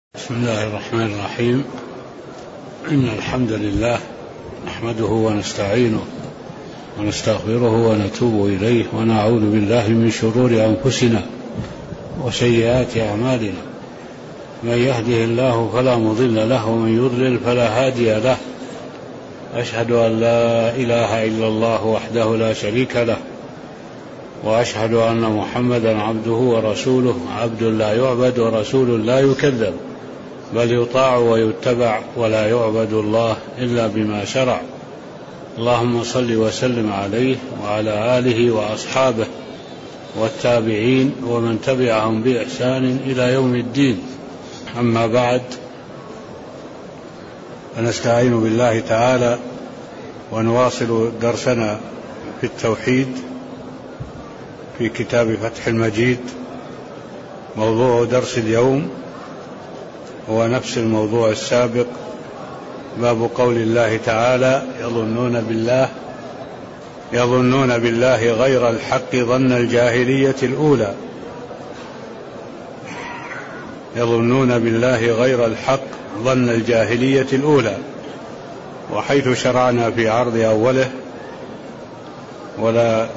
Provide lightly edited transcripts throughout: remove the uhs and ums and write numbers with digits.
بسم الله الرحمن الرحيم. إن الحمد لله نحمده ونستعينه ونستغفره ونتوب إليه ونعوذ بالله من شرور أنفسنا وسيئات أعمالنا. من يهده الله فلا مضل له ومن يضلل فلا هادي له. أشهد أن لا إله إلا الله وحده لا شريك له، وأشهد أن محمدا عبده ورسوله، عبد لا يعبد ورسول لا يكذب، بل يطاع ويتبع ولا يعبد الله إلا بما شرع. اللهم صل وسلم عليه وعلى آله وأصحابه والتابعين ومن تبعهم بإحسان إلى يوم الدين. أما بعد، فنستعين بالله تعالى ونواصل درسنا في التوحيد في كتاب فتح المجيد. موضوع درس اليوم هو نفس الموضوع السابق، باب قول الله تعالى: يظنون بالله غير الحق ظن الجاهلية الأولى. يظنون بالله غير الحق ظن الجاهلية الأولى. وحيث شرعنا في عرض أوله ولا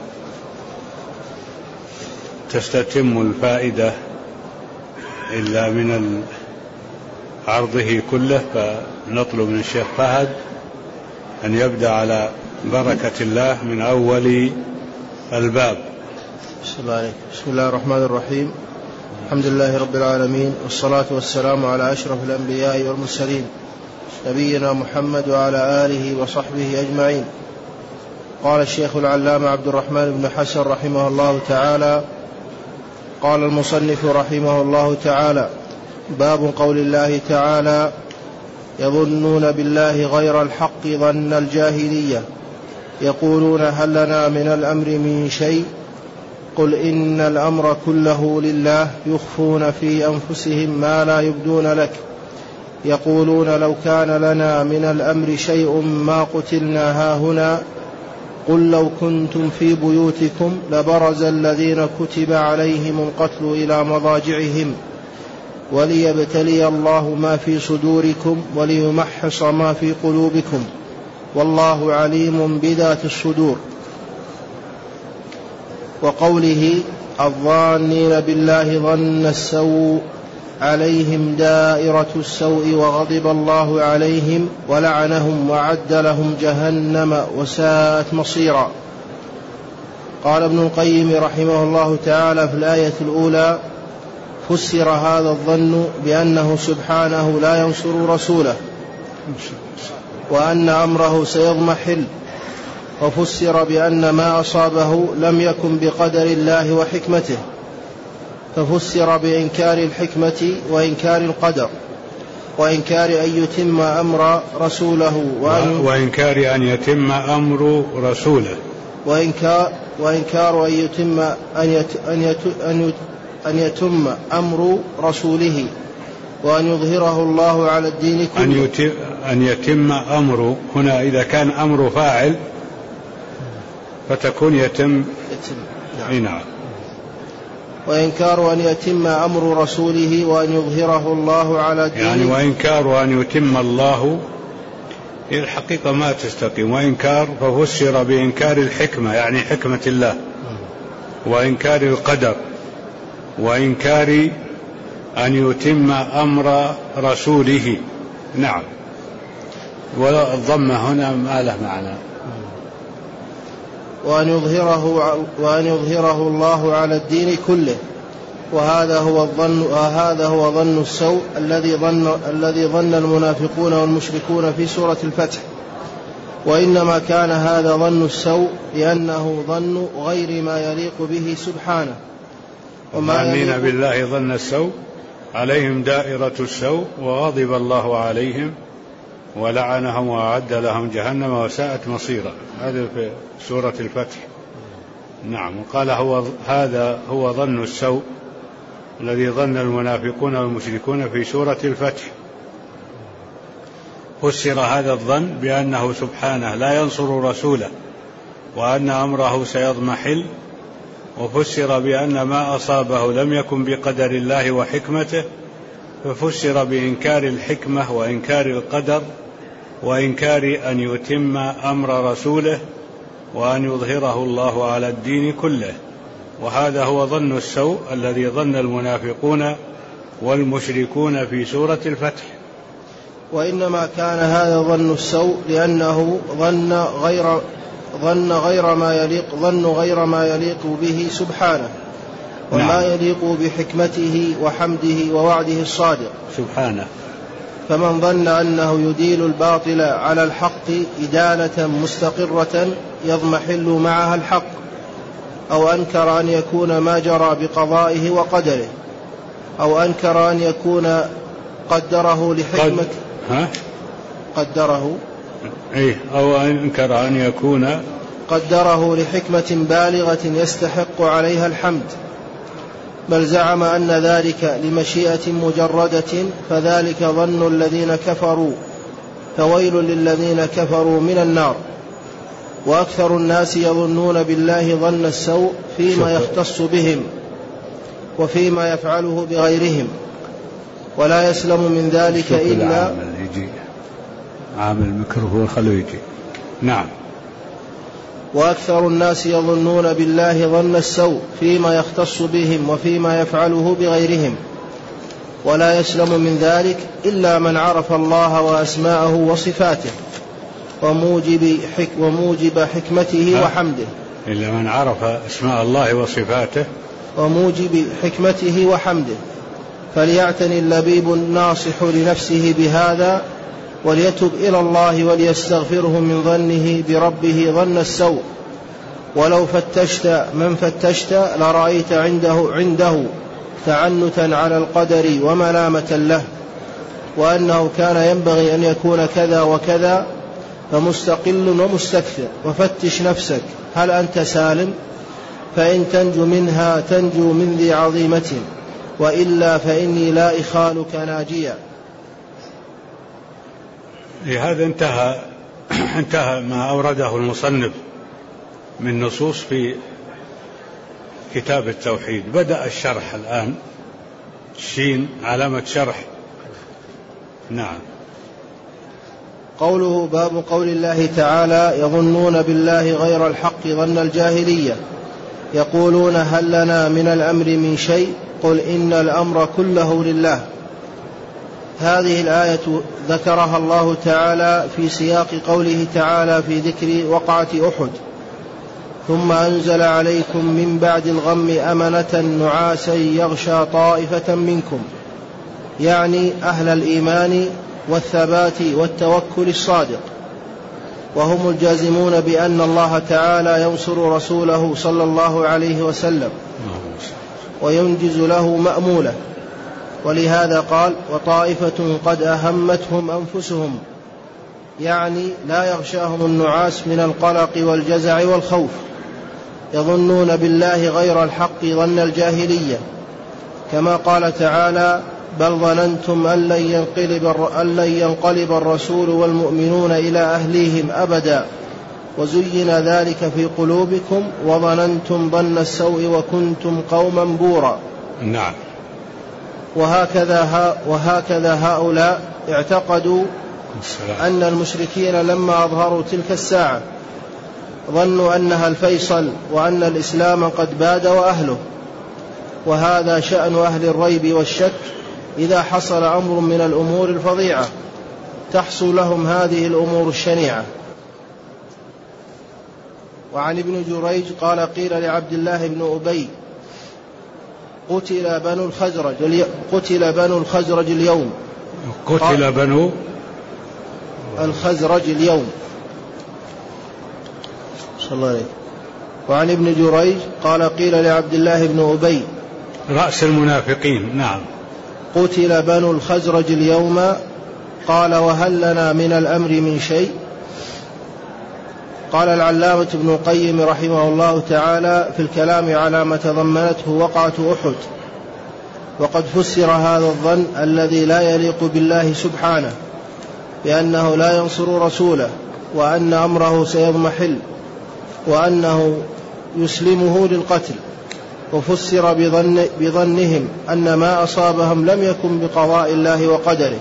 تستتم الفائدة إلا من عرضه كله، فنطلب من الشيخ فهد أن يبدأ على بركة الله من أول الباب. بسم الله الرحمن الرحيم. الحمد لله رب العالمين، والصلاة والسلام على أشرف الأنبياء والمرسلين، نبينا محمد وعلى آله وصحبه أجمعين. قال الشيخ العلامة عبد الرحمن بن حسن رحمه الله تعالى: قال المصنف رحمه الله تعالى: باب قول الله تعالى: يظنون بالله غير الحق ظن الجاهلية، يقولون هل لنا من الأمر من شيء؟ قل إن الأمر كله لله، يخفون في أنفسهم ما لا يبدون لك، يقولون لو كان لنا من الأمر شيء ما قتلنا هاهنا، قل لو كنتم في بيوتكم لبرز الذين كتب عليهم القتل إلى مضاجعهم وليبتلي الله ما في صدوركم وليمحص ما في قلوبكم، والله عليم بذات الصدور. وقوله: الظانين بالله ظن السوء عليهم دائرة السوء وغضب الله عليهم ولعنهم وعد لهم جهنم وساءت مصيرا. قال ابن القيم رحمه الله تعالى في الآية الأولى: فسر هذا الظن بأنه سبحانه لا ينصر رسوله وأن أمره سيضمحل، وفسر بأن ما أصابه لم يكن بقدر الله وحكمته، ففسر بإنكار الحكمة وإنكار القدر وإنكار أن يتم أمر رسوله وإنكار أن يتم أمر رسوله وإنكار أن يتم أمر رسوله، وأن يظهره الله على الدين كله. أن يتم أمر هنا إذا كان أمر فاعل فتكون يتم. نعم. وإنكار أن يتم أمر رسوله وأن يظهره الله على الدين، يعني وإنكار أن يتم الله، الحقيقة ما تستقيم. وإنكار ففسر بإنكار الحكمة يعني حكمة الله، وإنكار القدر، وإنكار أن يتم أمر رسوله. نعم. والضمة هنا ما له معنى. وأن يظهره الله على الدين كله، وهذا هو ظن السوء الذي ظن المنافقون والمشركون في سورة الفتح. وإنما كان هذا ظن السوء لأنه ظن غير ما يليق به سبحانه. الظانين بالله ظن السوء عليهم دائرة السوء وغضب الله عليهم ولعنهم وأعد لهم جهنم وساءت مصيرا. هذا في سورة الفتح. نعم. وقال هذا هو ظن السوء الذي ظن المنافقون والمشركون في سورة الفتح. فسر هذا الظن بأنه سبحانه لا ينصر رسوله وأن أمره سيضمحل، وفسر بأن ما أصابه لم يكن بقدر الله وحكمته، ففسر بإنكار الحكمة وإنكار القدر وإنكار أن يتم أمر رسوله وأن يظهره الله على الدين كله. وهذا هو ظن السوء الذي ظن المنافقون والمشركون في سورة الفتح. وإنما كان هذا ظن السوء لأنه ظن غير ما يليق به سبحانه وما يليق بحكمته وحمده ووعده الصادق سبحانه. فمن ظن أنه يديل الباطل على الحق إدالة مستقرة يضمحل معها الحق، أو أنكر أن يكون ما جرى بقضائه وقدره، أو أنكر أن يكون قدره لحكمة أو أنكر أن يكون قدره لحكمة بالغة يستحق عليها الحمد، بل زعم أن ذلك لمشيئة مجردة، فذلك ظن الذين كفروا، فويل للذين كفروا من النار. وأكثر الناس يظنون بالله ظن السوء فيما يختص بهم وفيما يفعله بغيرهم، ولا يسلم من ذلك إلا عامل الميكروفون خلوه يجي. نعم. وأكثر الناس يظنون بالله ظن السوء فيما يختص بهم وفيما يفعله بغيرهم، ولا يسلم من ذلك إلا من عرف الله وأسماءه وصفاته وموجب حكمته وحمده. إلا من عرف أسماء الله وصفاته وموجب حكمته وحمده، فليعتني اللبيب الناصح لنفسه بهذا، وليتب إلى الله وليستغفره من ظنه بربه ظن السوء. ولو فتشت من فتشت لرأيت عنده تعنتا على القدر وملامة له، وأنه كان ينبغي أن يكون كذا وكذا، فمستقل ومستكثر. وفتش نفسك هل أنت سالم؟ فإن تنجو منها تنجو من ذي عظيمة، وإلا فإني لا إخالك ناجيا. لهذا انتهى ما أورده المصنف من نصوص في كتاب التوحيد. بدأ الشرح الآن، شين علامة شرح. نعم. قوله باب قول الله تعالى يظنون بالله غير الحق ظن الجاهلية، يقولون هل لنا من الأمر من شيء؟ قل إن الأمر كله لله. هذه الآية ذكرها الله تعالى في سياق قوله تعالى في ذكر وقعة أحد: ثم أنزل عليكم من بعد الغم أمنة نعاسا يغشى طائفة منكم، يعني أهل الإيمان والثبات والتوكل الصادق، وهم الجازمون بأن الله تعالى ينصر رسوله صلى الله عليه وسلم وينجز له مأموله. ولهذا قال: وطائفة قد أهمتهم أنفسهم، يعني لا يغشاهم النعاس من القلق والجزع والخوف. يظنون بالله غير الحق ظن الجاهلية، كما قال تعالى: بل ظننتم أن لن ينقلب الرسول والمؤمنون إلى أهليهم أبدا وزين ذلك في قلوبكم وظننتم ظن السوء وكنتم قوما بورا. نعم. وهكذا هؤلاء اعتقدوا أن المشركين لما أظهروا تلك الساعة ظنوا أنها الفيصل وأن الإسلام قد باد وأهله. وهذا شأن أهل الريب والشك إذا حصل أمر من الأمور الفظيعة تحصل لهم هذه الأمور الشنيعة. وعن ابن جريج قال: قيل لعبد الله بن أبي: قتل بنو الخزرج اليوم. قتل بنو الخزرج اليوم. صلى الله عليه. وعن ابن جريج قال: قيل لعبد الله بن أبي رأس المنافقين: نعم، قتل بنو الخزرج اليوم. قال: وهل لنا من الأمر من شيء؟ قال العلامة ابن القيم رحمه الله تعالى في الكلام على ما تضمنته وقعة أحد: وقد فسر هذا الظن الذي لا يليق بالله سبحانه بأنه لا ينصر رسوله، وأن أمره سيضمحل، وأنه يسلمه للقتل، وفسر بظنهم أن ما أصابهم لم يكن بقضاء الله وقدره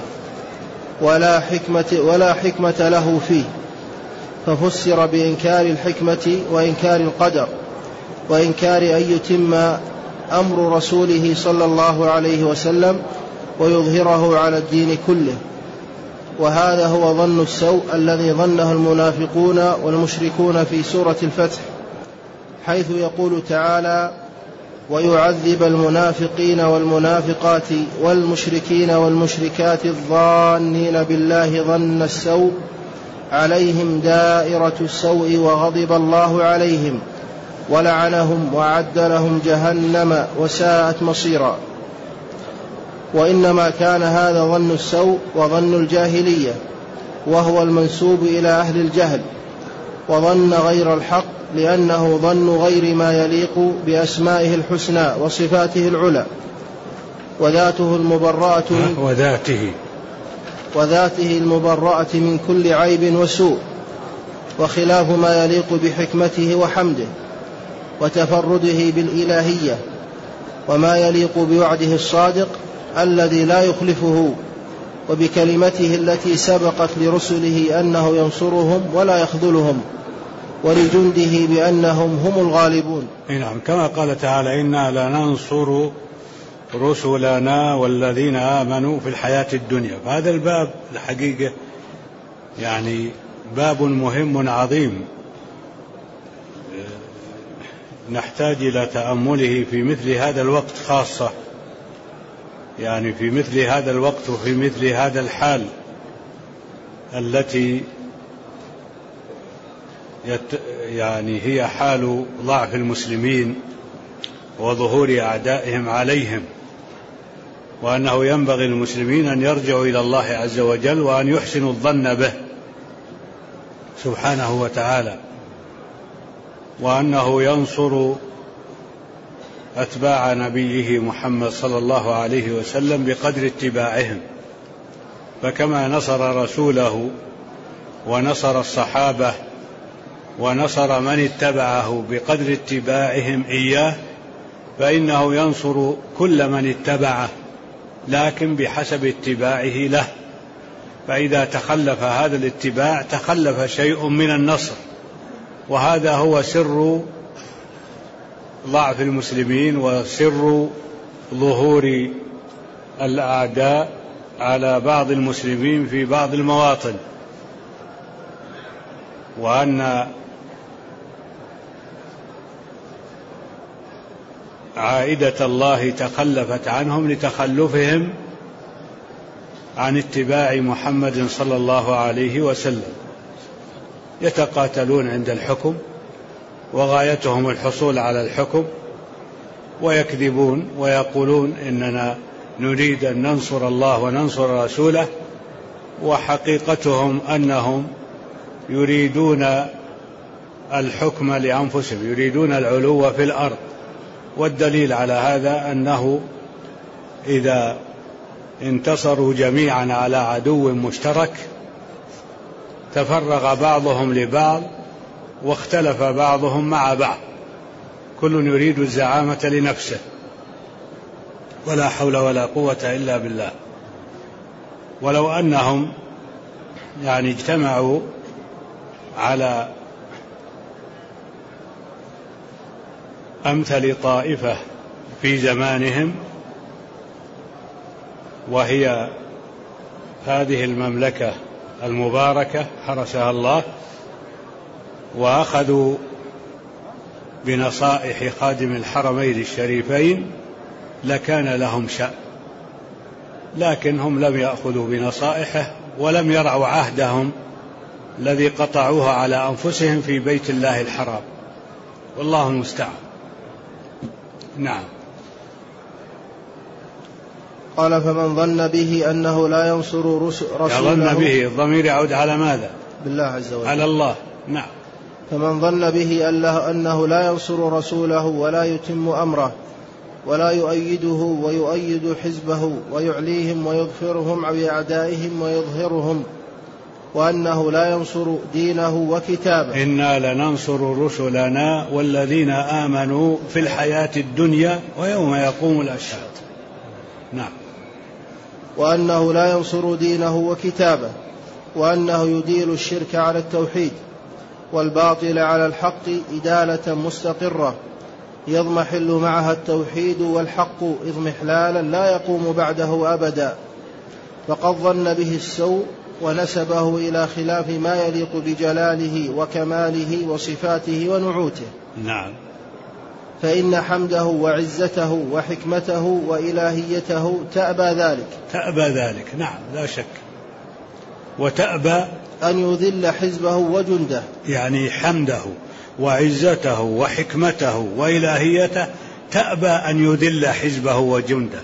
ولا حكمة له فيه، ففسر بإنكار الحكمة وإنكار القدر وإنكار أن يتم أمر رسوله صلى الله عليه وسلم ويظهره على الدين كله. وهذا هو ظن السوء الذي ظنه المنافقون والمشركون في سورة الفتح، حيث يقول تعالى: ويعذب المنافقين والمنافقات والمشركين والمشركات الظانين بالله ظن السوء عليهم دائرة السوء وغضب الله عليهم ولعنهم وأعد لهم جهنم وساءت مصيرا. وإنما كان هذا ظن السوء وظن الجاهلية، وهو المنسوب إلى أهل الجهل، وظن غير الحق لأنه ظن غير ما يليق بأسمائه الحسنى وصفاته العلى وذاته المبرأة من كل عيب وسوء، وخلاف ما يليق بحكمته وحمده وتفرده بالإلهية، وما يليق بوعده الصادق الذي لا يخلفه، وبكلمته التي سبقت لرسله أنه ينصرهم ولا يخذلهم، ولجنده بأنهم هم الغالبون. نعم، كما قال تعالى: إنا لننصر رسلنا والذين آمنوا في الحياة الدنيا. فهذا الباب الحقيقة يعني باب مهم عظيم، نحتاج إلى تأمله في مثل هذا الوقت خاصة، يعني في مثل هذا الوقت وفي مثل هذا الحال التي يعني هي حال ضعف المسلمين وظهور أعدائهم عليهم، وأنه ينبغي للمسلمين أن يرجعوا إلى الله عز وجل وأن يحسنوا الظن به سبحانه وتعالى، وأنه ينصر أتباع نبيه محمد صلى الله عليه وسلم بقدر اتباعهم، فكما نصر رسوله ونصر الصحابة ونصر من اتبعه بقدر اتباعهم إياه، فإنه ينصر كل من اتبعه، لكن بحسب اتباعه له. فإذا تخلف هذا الاتباع تخلف شيء من النصر، وهذا هو سر ضعف المسلمين وسر ظهور الأعداء على بعض المسلمين في بعض المواطن، وأن عائدة الله تخلفت عنهم لتخلفهم عن اتباع محمد صلى الله عليه وسلم. يتقاتلون عند الحكم وغايتهم الحصول على الحكم، ويكذبون ويقولون إننا نريد أن ننصر الله وننصر رسوله، وحقيقتهم أنهم يريدون الحكم لأنفسهم، يريدون العلو في الأرض. والدليل على هذا أنه إذا انتصروا جميعا على عدو مشترك تفرغ بعضهم لبعض واختلف بعضهم مع بعض، كل يريد الزعامة لنفسه، ولا حول ولا قوة إلا بالله. ولو أنهم يعني اجتمعوا على أمثل طائفة في زمانهم، وهي هذه المملكة المباركة حرسها الله، وأخذوا بنصائح خادم الحرمين الشريفين لكان لهم شأن، لكن هم لم يأخذوا بنصائحه ولم يرعوا عهدهم الذي قطعوه على أنفسهم في بيت الله الحرام، والله المستعان. نعم. قال: فمن ظن به أنه لا ينصر رسوله. ظن به الضمير يعود على ماذا؟ بالله عز وجل، على الله. نعم. فمن ظن به أنه لا ينصر رسوله ولا يتم أمره ولا يؤيده ويؤيد حزبه ويعليهم ويظفرهم بأعدائهم وأنه لا ينصر دينه وكتابه. إنا لننصر رسلنا والذين آمنوا في الحياة الدنيا ويوم يقوم الأشهاد. نعم. وأنه لا ينصر دينه وكتابه، وأنه يديل الشرك على التوحيد والباطل على الحق إدالة مستقرة يضمحل معها التوحيد والحق إضمحلالا لا يقوم بعده أبدا، فقد ظن به السوء ونسبه إلى خلاف ما يليق بجلاله وكماله وصفاته ونعوته. نعم. فإن حمده وعزته وحكمته وإلهيته تأبى ذلك. نعم لا شك. وتأبى أن يذل حزبه وجنده، يعني حمده وعزته وحكمته وإلهيته تأبى أن يذل حزبه وجنده.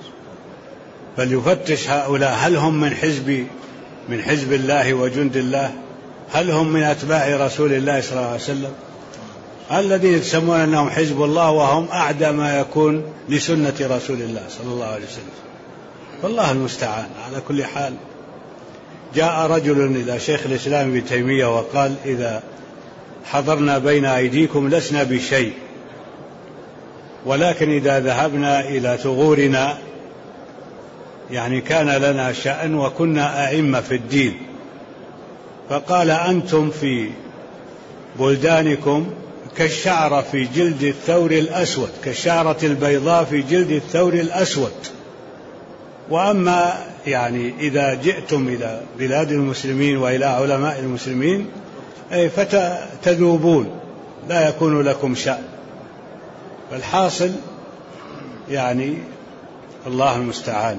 فليفتش هؤلاء، هل هم من حزب الله وجند الله؟ هل هم من أتباع رسول الله صلى الله عليه وسلم؟ الذين يسمون أنهم حزب الله وهم أعدى ما يكون لسنة رسول الله صلى الله عليه وسلم. والله المستعان. على كل حال، جاء رجل إلى شيخ الإسلام ابن تيمية وقال: إذا حضرنا بين أيديكم لسنا بشيء، ولكن إذا ذهبنا إلى ثغورنا يعني كان لنا شأن وكنا أئمة في الدين. فقال: أنتم في بلدانكم كالشعرة في جلد الثور الأسود، كالشعرة البيضاء في جلد الثور الأسود. وأما يعني إذا جئتم إلى بلاد المسلمين وإلى علماء المسلمين فتذوبون، لا يكون لكم شأن. فالحاصل يعني الله المستعان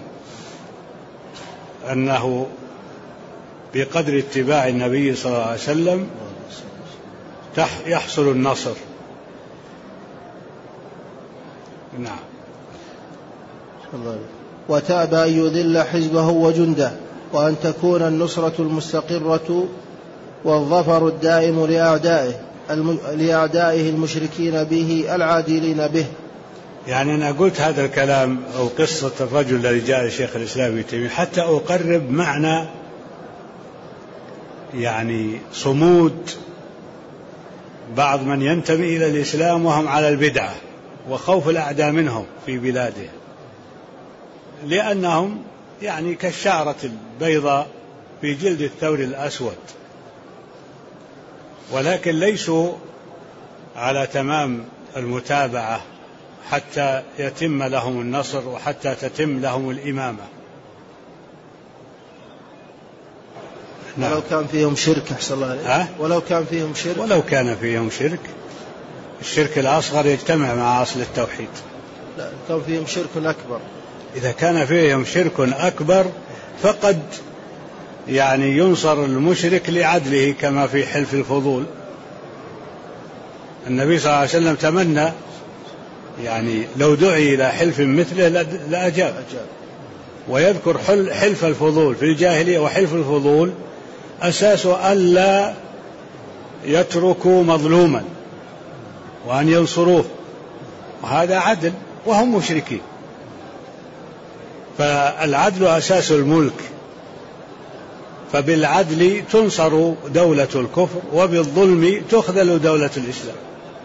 أنه بقدر اتباع النبي صلى الله عليه وسلم يحصل النصر. نعم. وتأبى أن يذل حزبه وجنده، وأن تكون النصرة المستقرة والظفر الدائم لأعدائه المشركين به العادلين به. يعني أنا قلت هذا الكلام أو قصة الرجل الذي جاء لشيخ الإسلام ابن تيمية حتى أقرب معنى يعني صمود بعض من ينتمي إلى الإسلام وهم على البدعة وخوف الأعداء منهم في بلاده، لأنهم يعني كالشعرة البيضاء في جلد الثور الأسود، ولكن ليسوا على تمام المتابعة حتى يتم لهم النصر وحتى تتم لهم الإمامة. ولو كان فيهم شرك أحسن الله عليك. ولو كان فيهم شرك، الشرك الأصغر يجتمع مع أصل التوحيد. لا، كان فيهم شرك أكبر. إذا كان فيهم شرك أكبر فقد يعني ينصر المشرك لعدله، كما في حلف الفضول. النبي صلى الله عليه وسلم تمنى يعني لو دعي إلى حلف مثله لأجاب. ويذكر حلف الفضول في الجاهلية، وحلف الفضول أساسه ألا يتركوا مظلوما وأن ينصروه، وهذا عدل وهم مشركين. فالعدل أساس الملك، فبالعدل تنصر دولة الكفر وبالظلم تخذل دولة الإسلام.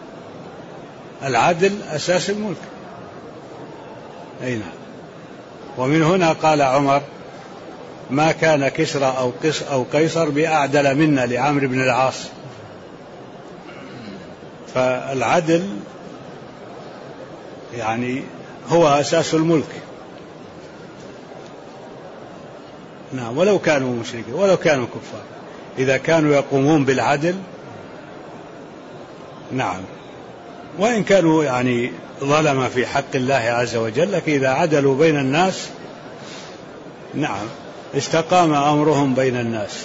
العدل أساس الملك. أي نعم. ومن هنا قال عمر: ما كان كسرى أو قيصر بأعدل منا لعمرو بن العاص. فالعدل يعني هو أساس الملك. نعم. ولو كانوا مشركين ولو كانوا كفار، إذا كانوا يقومون بالعدل، نعم، وإن كانوا يعني ظلم في حق الله عز وجل، لكن إذا عدلوا بين الناس، نعم، استقام أمرهم بين الناس.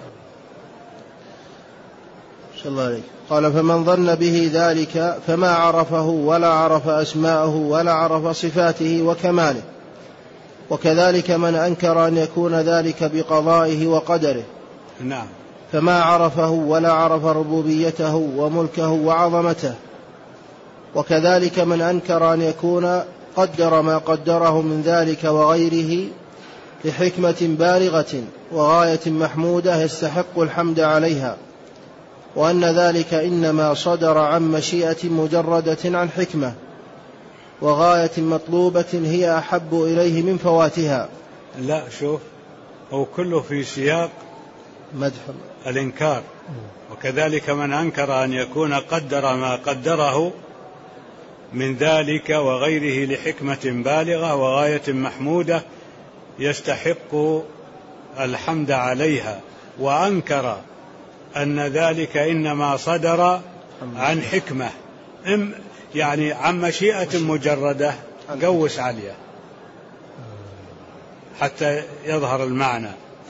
قال: فمن ظن به ذلك فما عرفه ولا عرف أسماءه ولا عرف صفاته وكماله. وكذلك من أنكر أن يكون ذلك بقضائه وقدره، نعم، فما عرفه ولا عرف ربوبيته وملكه وعظمته. وكذلك من أنكر أن يكون قدر ما قدره من ذلك وغيره لحكمة بالغة وغاية محمودة يستحق الحمد عليها، وأن ذلك إنما صدر عن مشيئة مجردة عن حكمة وغاية مطلوبة هي أحب إليه من فواتها. لا شوف، هو كله في سياق مدح الإنكار، وكذلك من أنكر أن يكون قدر ما قدره من ذلك وغيره لحكمة بالغة وغاية محمودة يستحق الحمد عليها، وأنكر أن ذلك إنما صدر عن حكمة، يعني عن مشيئة مجردة، قوس عليها حتى يظهر المعنى.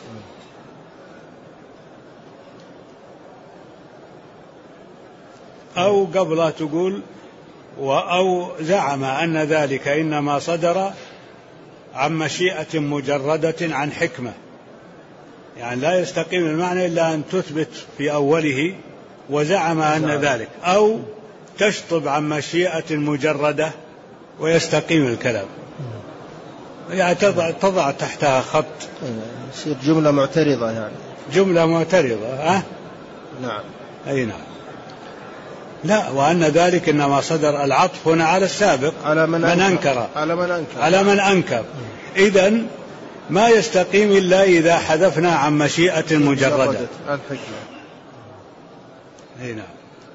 أو قبل تقول أو زعم أن ذلك إنما صدر عن مشيئة مجردة عن حكمة، يعني لا يستقيم المعنى إلا أن تثبت في أوله وزعم أن ذلك، أو تشطب عن مشيئة مجردة ويستقيم الكلام، يعني تضع تحتها خط، يصير جملة معترضة، يعني جملة معترضة. نعم. أي نعم. لا، وأن ذلك إنما صدر العطف هنا على السابق، على من أنكر على من أنكر. إذن ما يستقيم إلا إذا حذفنا عن مشيئة مجردة. نعم.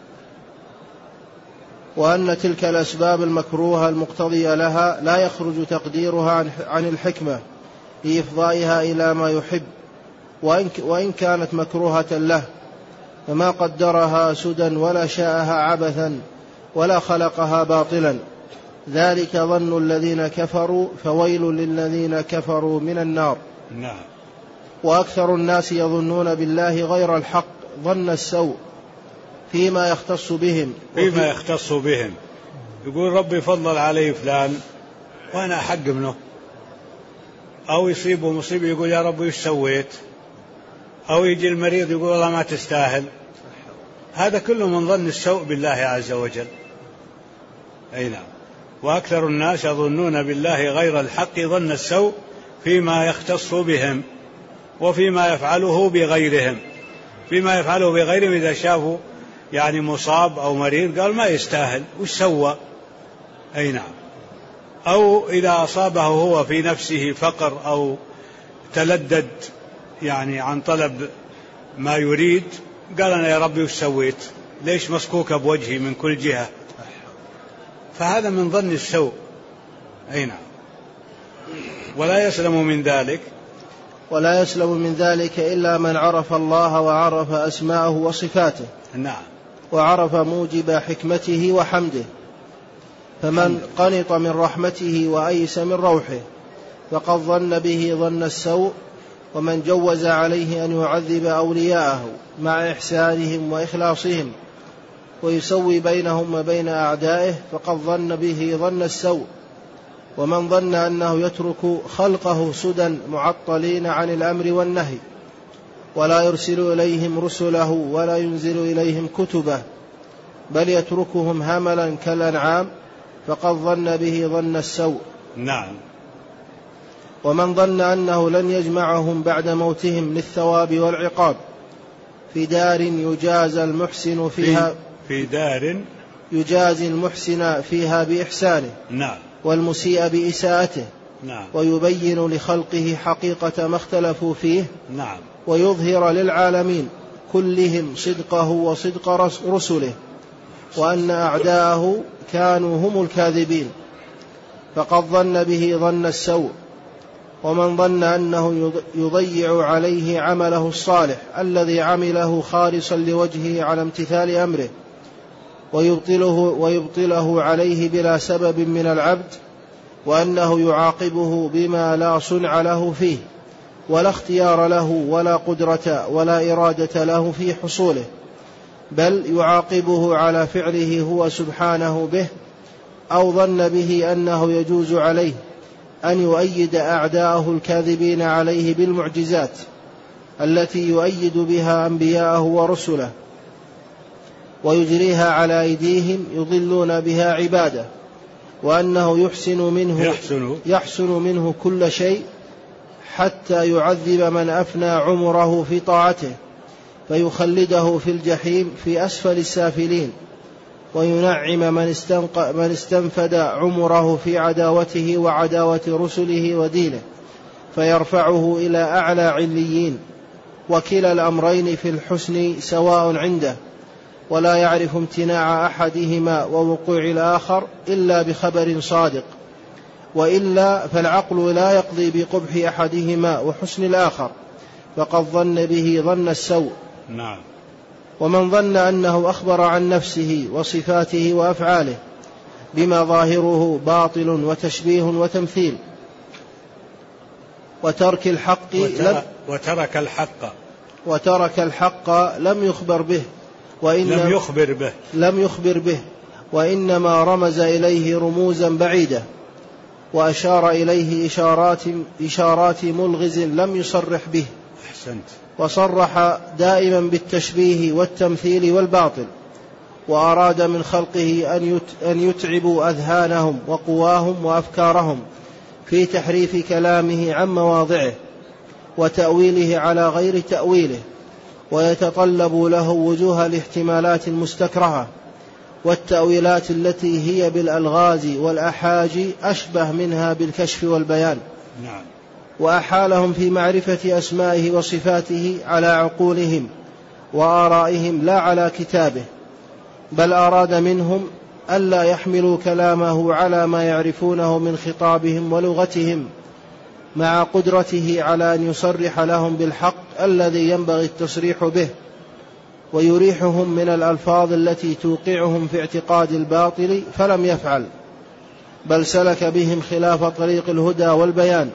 وأن تلك الأسباب المكروهة المقتضية لها لا يخرج تقديرها عن الحكمة لإفضائها إلى ما يحب، وإن كانت مكروهة له، فما قدرها سدى ولا شاءها عبثا ولا خلقها باطلا. ذلك ظن الذين كفروا، فويل للذين كفروا من النار. نعم. وأكثر الناس يظنون بالله غير الحق ظن السوء فيما يختص بهم. يقول ربي فضل علي فلان وأنا أحق منه، أو يصيبه مصيبة يقول يا رب إيش سويت، أو يجي المريض يقول والله ما تستاهل. هذا كله من ظن السوء بالله عز وجل. أي نعم. وأكثر الناس يظنون بالله غير الحق ظن السوء فيما يختص بهم وفيما يفعله بغيرهم. فيما يفعله بغيرهم إذا شافوا يعني مصاب أو مريض قال ما يستاهل وش سوى. أي نعم. أو إذا أصابه هو في نفسه فقر أو تلدد يعني عن طلب ما يريد قال أنا يا ربي وش سويت، ليش مسكوك بوجهي من كل جهة. فهذا من ظن السوء. أي نعم. ولا يسلم من ذلك إلا من عرف الله وعرف أسماءه وصفاته. نعم. وعرف موجب حكمته وحمده. فمن قنط من رحمته وأيس من روحه فقد ظن به ظن السوء. ومن جوز عليه أن يعذب أولياءه مع إحسانهم وإخلاصهم ويسوي بينهم وبين أعدائه فقد ظن به ظن السوء. ومن ظن أنه يترك خلقه سدى معطلين عن الأمر والنهي ولا يرسل إليهم رسله ولا ينزل إليهم كتبه بل يتركهم هملا كالأنعام فقد ظن به ظن السوء. نعم. ومن ظن أنه لن يجمعهم بعد موتهم للثواب والعقاب في دار يجازى المحسن فيها يجازي المحسن فيها بإحسانه. نعم. والمسيء بإساءته. نعم. ويبين لخلقه حقيقة ما اختلفوا فيه. نعم. ويظهر للعالمين كلهم صدقه وصدق رسله وأن أعداءه كانوا هم الكاذبين فقد ظن به ظن السوء. ومن ظن أنه يضيع عليه عمله الصالح الذي عمله خالصا لوجهه على امتثال أمره ويبطله عليه بلا سبب من العبد وأنه يعاقبه بما لا صنع له فيه ولا اختيار له ولا قدرة ولا إرادة له في حصوله بل يعاقبه على فعله هو سبحانه به. أو ظن به أنه يجوز عليه أن يؤيد أعداءه الكاذبين عليه بالمعجزات التي يؤيد بها أنبياءه ورسله ويجريها على أيديهم يضلون بها عباده وأنه يحسن منه كل شيء حتى يعذب من أفنى عمره في طاعته فيخلده في الجحيم في أسفل السافلين، وينعم من استنفد عمره في عداوته وعداوة رسله ودينه فيرفعه إلى أعلى عليين. وكلا الأمرين في الحسن سواء عنده، ولا يعرف امتناع أحدهما ووقوع الآخر إلا بخبر صادق، وإلا فالعقل لا يقضي بقبح أحدهما وحسن الآخر، فقد ظن به ظن السوء. نعم. ومن ظن أنه أخبر عن نفسه وصفاته وأفعاله بما ظاهره باطل وتشبيه وتمثيل وترك الحق لم يخبر به وإنما رمز إليه رموزا بعيدة، وأشار إليه إشارات ملغز لم يصرح به. أحسنت. وصرح دائما بالتشبيه والتمثيل والباطل، وأراد من خلقه أن يتعبوا أذهانهم وقواهم وأفكارهم في تحريف كلامه عن مواضعه وتأويله على غير تأويله، ويتطلب له وجوه الاحتمالات المستكرهة والتأويلات التي هي بالألغاز والأحاجي أشبه منها بالكشف والبيان. نعم. وأحالهم في معرفة أسمائه وصفاته على عقولهم وآرائهم لا على كتابه، بل أراد منهم ألا يحملوا كلامه على ما يعرفونه من خطابهم ولغتهم، مع قدرته على أن يصرح لهم بالحق الذي ينبغي التصريح به، ويريحهم من الألفاظ التي توقعهم في اعتقاد الباطل، فلم يفعل، بل سلك بهم خلاف طريق الهدى والبيان،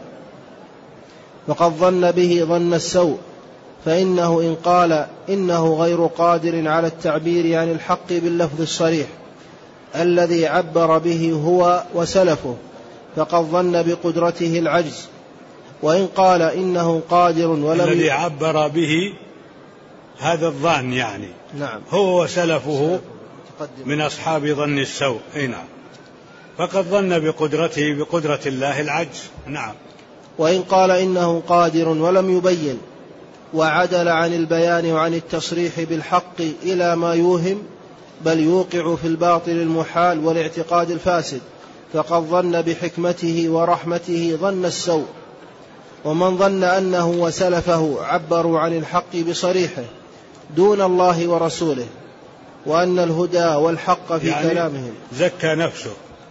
وقد ظن به ظن السوء. فإنه إن قال إنه غير قادر على التعبير عن الحق باللفظ الصريح الذي عبر به هو وسلفه، فقد ظن بقدرته العجز. وإن قال إنه قادر ولم الذي عبر به هذا الظن يعني نعم هو وسلفه من أصحاب ظن السوء. نعم. فقد ظن بقدرته بقدرة الله العجز. نعم. وإن قال إنه قادر ولم يبين، وعدل عن البيان وعن التصريح بالحق إلى ما يوهم، بل يوقع في الباطل المحال والاعتقاد الفاسد، فقد ظن بحكمته ورحمته ظن السوء. ومن ظن أنه وسلفه عبروا عن الحق بصريحه دون الله ورسوله، وأن الهدى والحق في يعني كلامهم زكى نفسه.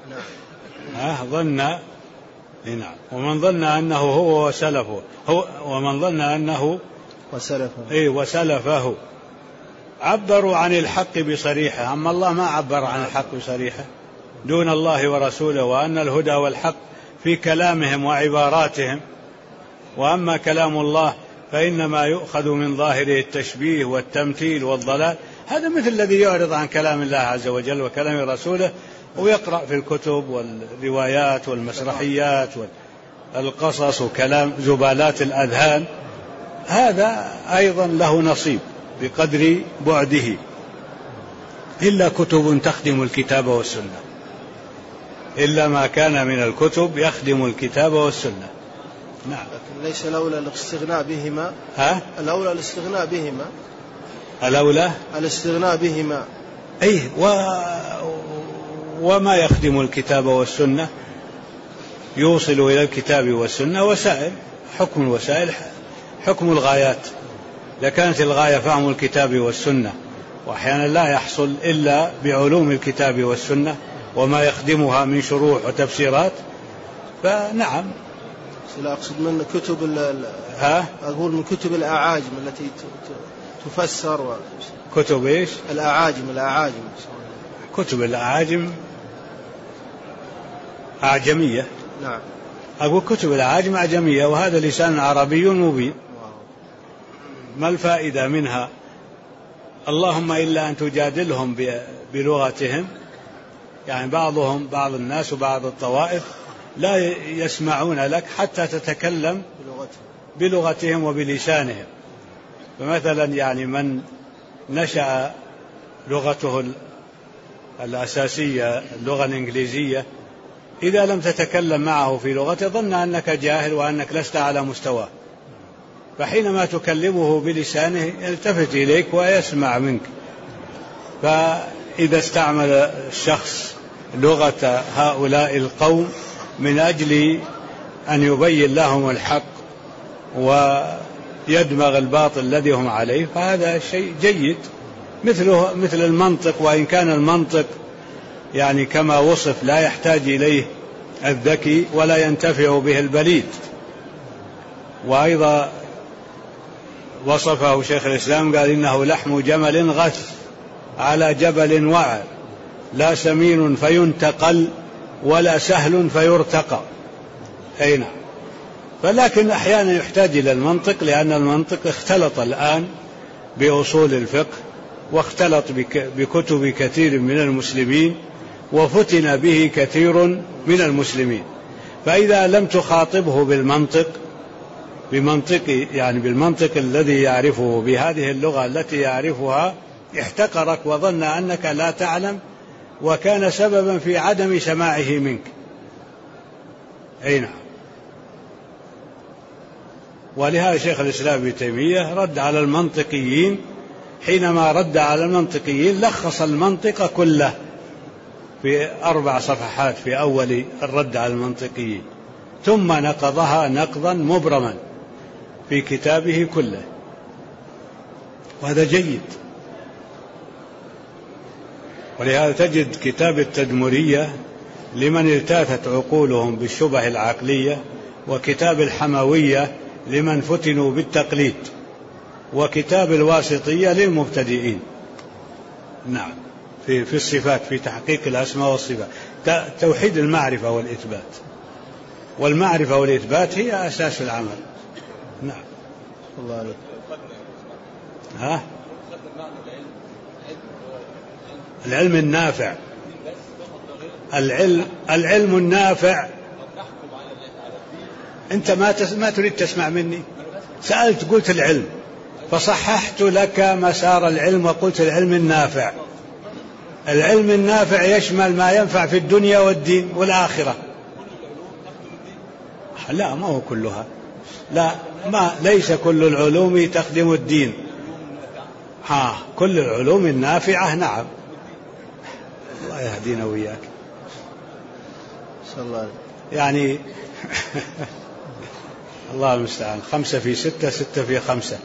نعم. ظن. نعم. ومن ظن أنه هو وسلفه ومن ظن أنه وسلفه عبروا عن الحق بصريحه، أما الله ما عبر عن الحق بصريحه دون الله ورسوله، وأن الهدى والحق في كلامهم وعباراتهم، وأما كلام الله فإنما يؤخذ من ظاهره التشبيه والتمثيل والضلال. هذا مثل الذي يعرض عن كلام الله عز وجل وكلام رسوله ويقرأ في الكتب والروايات والمسرحيات والقصص وكلام زبالات الأذهان، هذا أيضا له نصيب بقدر بعده، إلا كتب تخدم الكتاب والسنة، إلا ما كان من الكتب يخدم الكتاب والسنة. نعم. لكن ليس الأولى الاستغناء بهما. الأولى الاستغناء بهما. الأولى الاستغناء بهما. وما يخدم الكتاب والسنة يوصل إلى الكتاب والسنة وسائل. حكم الوسائل حكم الغايات. لكانت الغاية فهم الكتاب والسنة، وأحيانا لا يحصل إلا بعلوم الكتاب والسنة وما يخدمها من شروح وتفسيرات. فنعم. لا أقصد من كتب أقول من كتب الأعاجم التي تفسر كتب إيش؟ الأعاجم. كتب الأعاجم أعجمية. نعم. أقول كتب الأعاجم أعجمية، وهذا لسان عربي مبين، ما الفائدة منها؟ اللهم إلا أن تجادلهم بلغتهم، يعني بعض الناس وبعض الطوائف لا يسمعون لك حتى تتكلم بلغتهم وبلسانهم. فمثلا يعني من نشأ لغته الأساسية اللغة الإنجليزية إذا لم تتكلم معه في لغته ظن أنك جاهل وأنك لست على مستواه، فحينما تكلمه بلسانه يلتفت إليك ويسمع منك. فإذا استعمل الشخص لغة هؤلاء القوم من أجل أن يبين لهم الحق ويدمغ الباطل الذي هم عليه فهذا شيء جيد، مثل المنطق، وإن كان المنطق يعني كما وصف لا يحتاج إليه الذكي ولا ينتفع به البليد. وأيضا وصفه شيخ الإسلام قال إنه لحم جمل غث على جبل وعر، لا سمين فينتقل ولا سهل فيرتقى. أي نعم. فلكن أحيانا يحتاج إلى المنطق، لأن المنطق اختلط الآن بأصول الفقه واختلط بكتب كثير من المسلمين وفتن به كثير من المسلمين. فإذا لم تخاطبه بالمنطق الذي يعرفه بهذه اللغة التي يعرفها احتقرك وظن أنك لا تعلم، وكان سببا في عدم سماعه منك. أي نعم. ولهذا شيخ الإسلام ابن تيمية رد على المنطقيين، حينما رد على المنطقيين لخص المنطق كله في 4 صفحات في أول الرد على المنطقيين، ثم نقضها نقضا مبرما في كتابه كله، وهذا جيد. ولهذا تجد كتاب التدمرية لمن التاثت عقولهم بالشبه العقلية، وكتاب الحموية لمن فتنوا بالتقليد، وكتاب الواسطية للمبتدئين. نعم. في الصفات، في تحقيق الأسماء والصفات، توحيد المعرفة والإثبات، والمعرفة والإثبات هي أساس العمل. نعم. الله عليك. العلم النافع، العلم النافع. أنت ما تريد تسمع مني. سألت قلت العلم، فصححت لك مسار العلم وقلت العلم النافع. العلم النافع يشمل ما ينفع في الدنيا والدين والآخرة. لا، ما هو كلها، لا، ليس كل العلوم تخدم الدين. كل العلوم النافعة. نعم. الله يهدينا وإياك. يعني الله المستعان. 5 في 6 6 في 5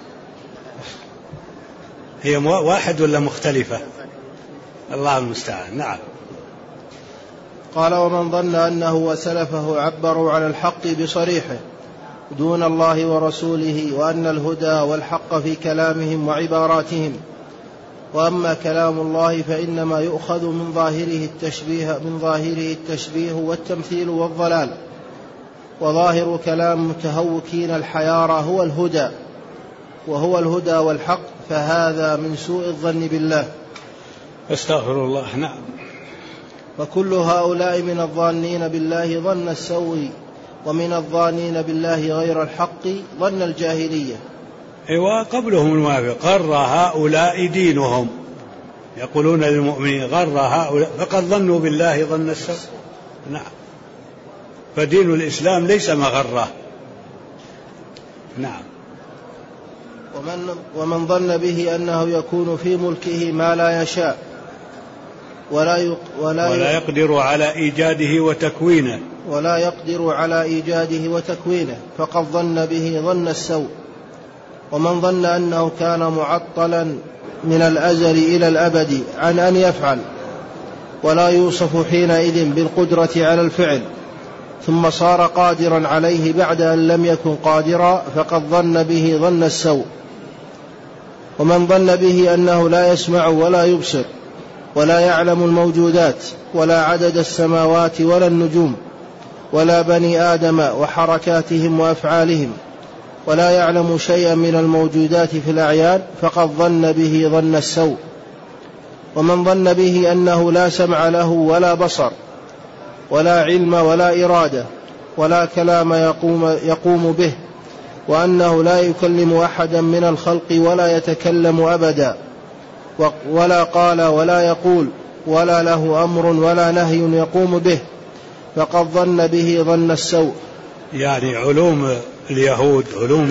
هي واحد ولا مختلفة؟ الله المستعان. نعم. قال: ومن ظن أنه وسلفه عبروا عن الحق بصريحه دون الله ورسوله، وأن الهدى والحق في كلامهم وعباراتهم، وأما كلام الله فإنما يؤخذ من ظاهره التشبيه والتمثيل والضلال، وظاهر كلام متهوكين الحيارى هو الهدى، وهو الهدى والحق، فهذا من سوء الظن بالله. استغفر الله. نعم. وكل هؤلاء من الظانين بالله ظن السوء، ومن الظانين بالله غير الحق ظن الجاهلية. وقبلهم الموافق: غر هؤلاء دينهم، يقولون للمؤمنين غر هؤلاء، فقد ظنوا بالله ظن السوء. نعم. فدين الإسلام ليس مغرة. نعم. ومن ظن به أنه يكون في ملكه ما لا يشاء ولا يقدر على إيجاده وتكوينه فقد ظن به ظن السوء. ومن ظن أنه كان معطلا من الأزل إلى الأبد عن أن يفعل، ولا يوصف حينئذ بالقدرة على الفعل، ثم صار قادرا عليه بعد أن لم يكن قادرا، فقد ظن به ظن السوء. ومن ظن به أنه لا يسمع ولا يبصر ولا يعلم الموجودات، ولا عدد السماوات ولا النجوم ولا بني آدم وحركاتهم وأفعالهم، ولا يعلم شيئا من الموجودات في الأعيان، فقد ظن به ظن السوء. ومن ظن به أنه لا سمع له ولا بصر ولا علم ولا إرادة ولا كلام يقوم به، وأنه لا يكلم أحدا من الخلق ولا يتكلم أبدا، ولا قال ولا يقول، ولا له أمر ولا نهي يقوم به، فقد ظن به ظن السوء. يعني علوم اليهود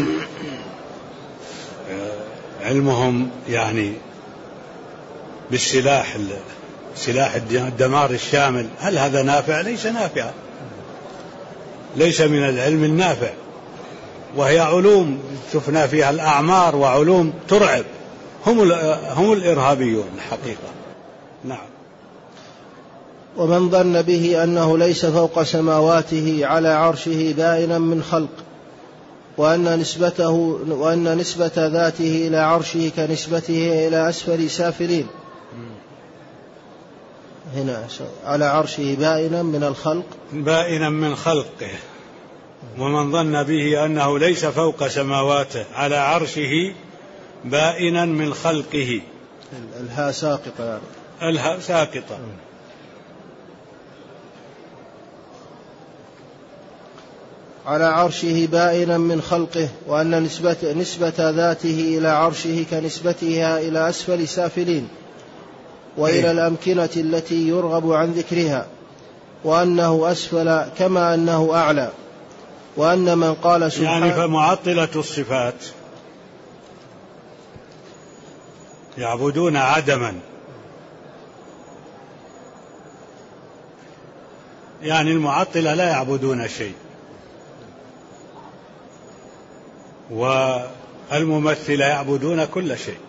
علمهم يعني بالسلاح سلاح الدمار الشامل، هل هذا نافع؟ ليس نافعا، ليس من العلم النافع، وهي علوم تفنى فيها الأعمار وعلوم ترعب. هم الإرهابيون الحقيقة. نعم. ومن ظن به أنه ليس فوق سماواته على عرشه بائنا من خلق، وأن نسبة ذاته إلى عرشه كنسبته إلى أسفل سافلين. هنا على عرشه بائنا من الخلق، بائنا من خلقه. ومن ظن به أنه ليس فوق سماواته على عرشه بائنا من خلقه. الهاء ساقطة يعني. الهاء ساقطة. على عرشه بائنا من خلقه، وأن نسبة ذاته إلى عرشه كنسبتها إلى أسفل سافلين وإلى الأمكنة التي يرغب عن ذكرها، وأنه أسفل كما أنه أعلى. وأن من قال سبحانه، يعني فمعطلة الصفات يعبدون عدما، يعني المعطلة لا يعبدون شيء، والممثلة يعبدون كل شيء.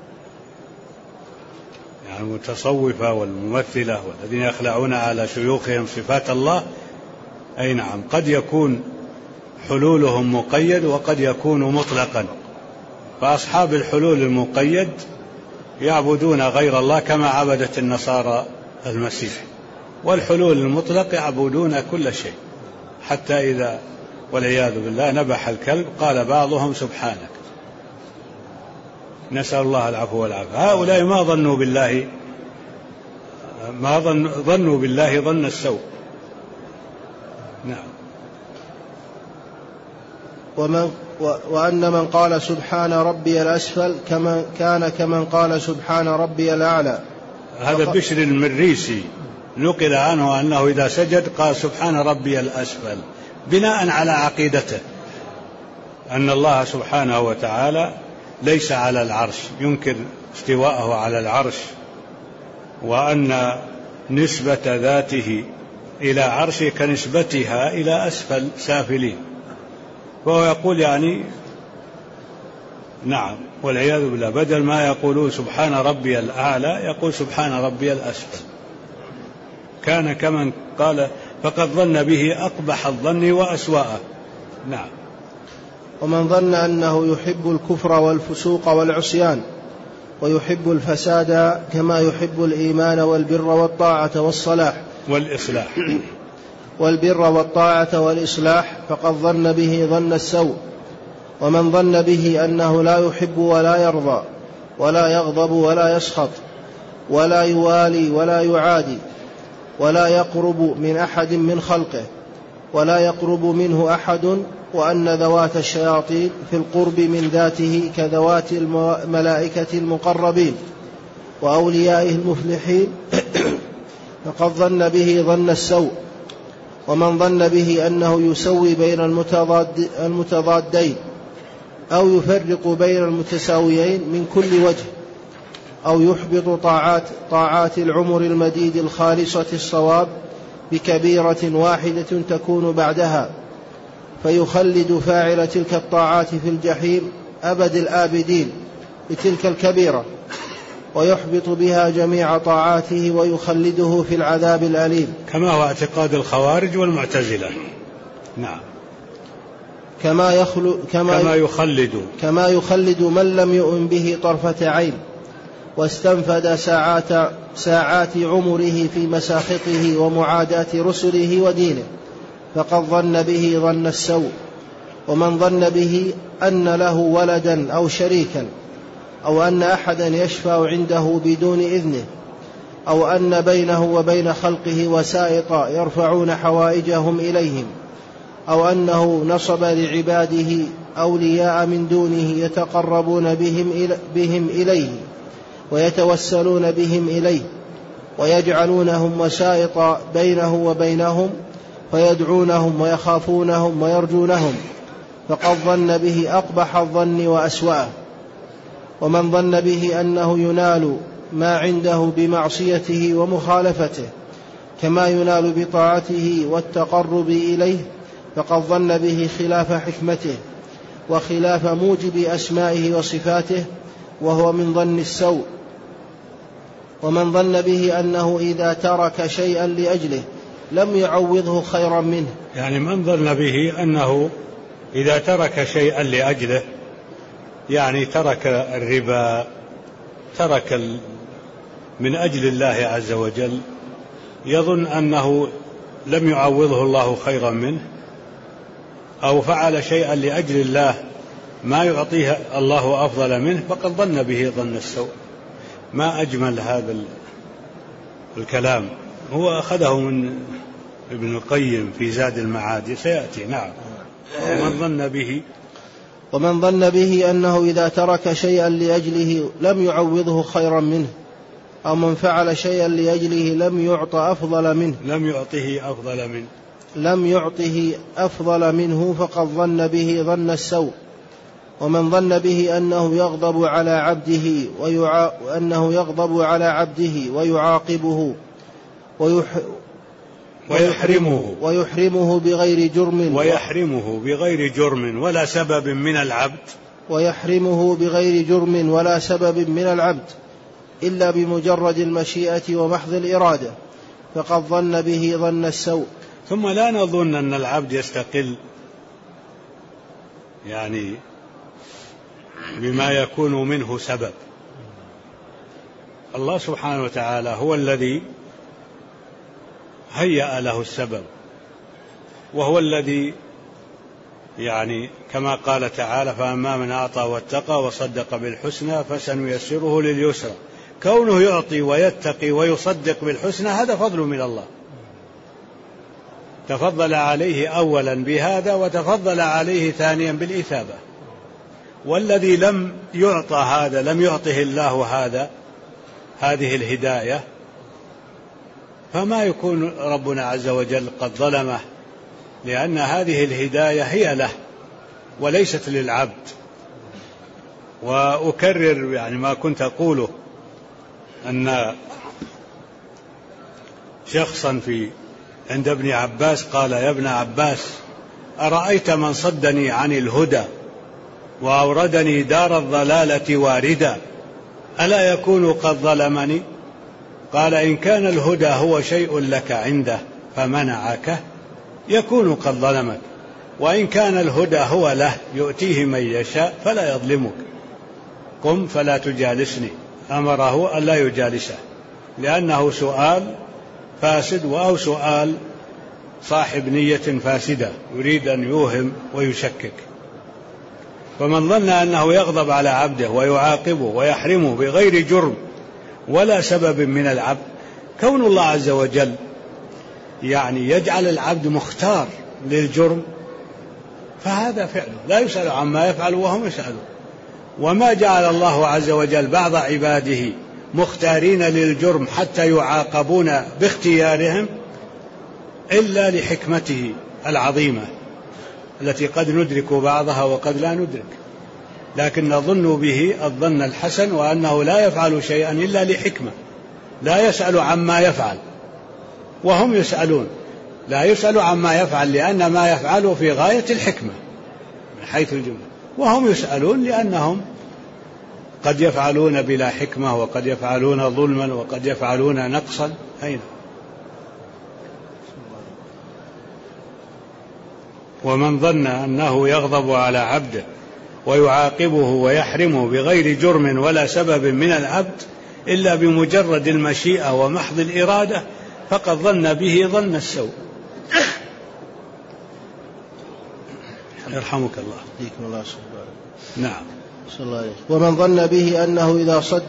يعني المتصوفة والممثلة والذين يخلعون على شيوخهم صفات الله، أي نعم، قد يكون حلولهم مقيد وقد يكون مطلقا. فأصحاب الحلول المقيد يعبدون غير الله كما عبدت النصارى المسيح، والحلول المطلق يعبدون كل شيء، حتى إذا والعياذ بالله نبح الكلب قال بعضهم سبحانك، نسأل الله العفو والعافية. هؤلاء ما ظنوا بالله ظن السوء. نعم. وأن من قال سبحان ربي الأسفل كمن قال سبحان ربي الأعلى. هذا بشر المريسي نقل عنه أنه إذا سجد قال سبحان ربي الأسفل، بناء على عقيدته أن الله سبحانه وتعالى ليس على العرش، ينكر استواءه على العرش، وأن نسبة ذاته إلى عرشه كنسبتها إلى أسفل سافلين. فهو يقول يعني نعم والعياذ بالله، بدل ما يقولون سبحان ربي الأعلى يقول سبحان ربي الأسفل. كان كمن قال فقد ظن به أقبح الظن وأسوأه. نعم. ومن ظن أنه يحب الكفر والفسوق والعصيان ويحب الفساد كما يحب الإيمان والبر والطاعة والصلاح والبر والطاعة والإصلاح، فقد ظن به ظن السوء. ومن ظن به أنه لا يحب ولا يرضى ولا يغضب ولا يسخط ولا يوالي ولا يعادي ولا يقرب من أحد من خلقه ولا يقرب منه أحد، وأن ذوات الشياطين في القرب من ذاته كذوات الملائكة المقربين وأوليائه المفلحين، فقد ظن به ظن السوء. ومن ظن به أنه يسوي بين المتضادين أو يفرق بين المتساويين من كل وجه، أو يحبط طاعات العمر المديد الخالصة الصواب بكبيرة واحدة تكون بعدها، فيخلد فاعل تلك الطاعات في الجحيم أبد الآبدين بتلك الكبيرة، ويحبط بها جميع طاعاته ويخلده في العذاب الأليم، كما هو اعتقاد الخوارج والمعتزلة. نعم. كما يخلد من لم يؤمن به طرفة عين، واستنفد ساعات عمره في مساخطه ومعاداة رسله ودينه، فقد ظن به ظن السوء. ومن ظن به أن له ولدا أو شريكا، أو أن أحدا يشفع عنده بدون إذنه، أو أن بينه وبين خلقه وسائط يرفعون حوائجهم إليهم، أو أنه نصب لعباده أولياء من دونه يتقربون بهم إليه ويتوسلون بهم إليه ويجعلونهم وسائط بينه وبينهم، فيدعونهم ويخافونهم ويرجونهم، فقد ظن به أقبح الظن وأسوأه. ومن ظن به أنه ينال ما عنده بمعصيته ومخالفته كما ينال بطاعته والتقرب إليه، فقد ظن به خلاف حكمته وخلاف موجب أسمائه وصفاته، وهو من ظن السوء. ومن ظن به أنه إذا ترك شيئا لأجله لم يعوضه خيرا منه، يعني من ظن به أنه إذا ترك شيئا لأجله، يعني ترك الربا، ترك من أجل الله عز وجل، يظن أنه لم يعوضه الله خيرا منه، أو فعل شيئا لأجل الله ما يعطيه الله أفضل منه، فقد ظن به ظن السوء. ما أجمل هذا الكلام، هو أخذه من ابن القيم في زاد المعاد، سيأتي. نعم. ومن ظن به أنه إذا ترك شيئا لأجله لم يعوضه خيرا منه، أو من فعل شيئا لأجله لم يعطه أفضل منه، فقد ظن به ظن السوء. ومن ظن به أنه يغضب على عبده ويعاقبه ويحرمه بغير جرم ولا سبب من العبد إلا بمجرد المشيئة ومحض الإرادة، فقد ظن به ظن السوء. ثم لا نظن أن العبد يستقل يعني بما يكون منه سبب. الله سبحانه وتعالى هو الذي هيأ له السبب، وهو الذي يعني كما قال تعالى: فأما من أعطى واتقى وصدق بالحسنى فسنيسره لليسرى. كونه يعطي ويتقي ويصدق بالحسنى هذا فضل من الله، تفضل عليه أولا بهذا، وتفضل عليه ثانيا بالإثابة. والذي لم يعطى هذا، لم يعطه الله هذه الهداية، فما يكون ربنا عز وجل قد ظلمه، لأن هذه الهداية هي له وليست للعبد. وأكرر يعني ما كنت أقوله، أن شخصا عند ابن عباس قال: يا ابن عباس، أرأيت من صدني عن الهدى وأوردني دار الضلالة واردا، ألا يكون قد ظلمني؟ قال: إن كان الهدى هو شيء لك عنده فمنعك يكون قد ظلمك، وإن كان الهدى هو له يؤتيه من يشاء فلا يظلمك. قم فلا تجالسني. أمره ألا يجالسه، لأنه سؤال فاسد، أو سؤال صاحب نية فاسدة يريد أن يوهم ويشكك. فمن ظن أنه يغضب على عبده ويعاقبه ويحرمه بغير جرم ولا سبب من العبد، كون الله عز وجل يعني يجعل العبد مختار للجرم، فهذا فعله، لا يسأل عما يفعل وهم يسألون. وما جعل الله عز وجل بعض عباده مختارين للجرم حتى يعاقبون باختيارهم إلا لحكمته العظيمة التي قد ندرك بعضها وقد لا ندرك، لكن نظن به الظن الحسن، وأنه لا يفعل شيئا إلا لحكمة، لا يسأل عما يفعل وهم يسألون، لا يسأل عما يفعل لأن ما يفعله في غاية الحكمة من حيث الجملة، وهم يسألون لأنهم قد يفعلون بلا حكمة، وقد يفعلون ظلما، وقد يفعلون نقصا. أين؟ ومن ظن أنه يغضب على عبده ويعاقبه ويحرمه بغير جرم ولا سبب من العبد إلا بمجرد المشيئة ومحض الإرادة، فقد ظن به ظن السوء. يرحمك الله. نعم. ومن ظن به أنه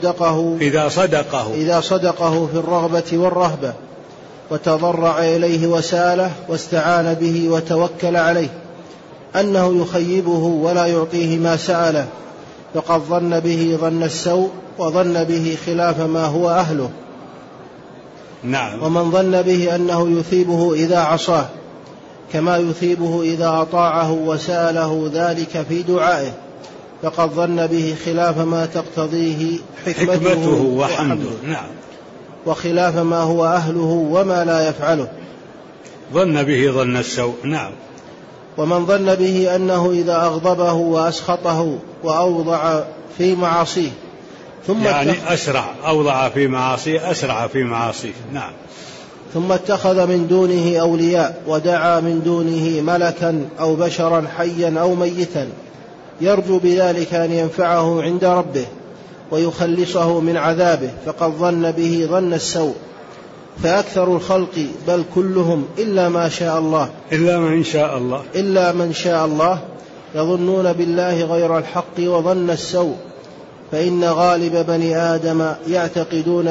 إذا صدقه في الرغبة والرهبة وتضرع إليه وساله واستعان به وتوكل عليه أنه يخيبه ولا يعطيه ما سأله، فقد ظن به ظن السوء، وظن به خلاف ما هو أهله. نعم. ومن ظن به أنه يثيبه إذا عصاه كما يثيبه إذا أطاعه وسأله ذلك في دعائه، فقد ظن به خلاف ما تقتضيه حكمته وحمده. نعم. وخلاف ما هو أهله وما لا يفعله. ظن به ظن السوء. نعم. ومن ظن به أنه إذا أغضبه وأسخطه وأوضع في معاصيه يعني أسرع، أوضع في معاصيه أسرع في معاصيه. نعم. ثم اتخذ من دونه أولياء ودعا من دونه ملكا أو بشرا حيا أو ميتا يرجو بذلك أن ينفعه عند ربه ويخلصه من عذابه، فقد ظن به ظن السوء. فأكثر الخلق بل كلهم إلا ما شاء الله إلا من شاء الله يظنون بالله غير الحق وظن السوء. فإن غالب بني آدم يعتقدون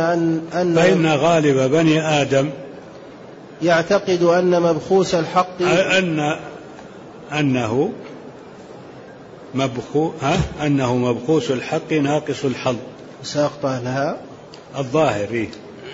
يعتقد أن مبخوس الحق أنه مبخوس الحق ناقص الحظ. سأقطع لها الظاهر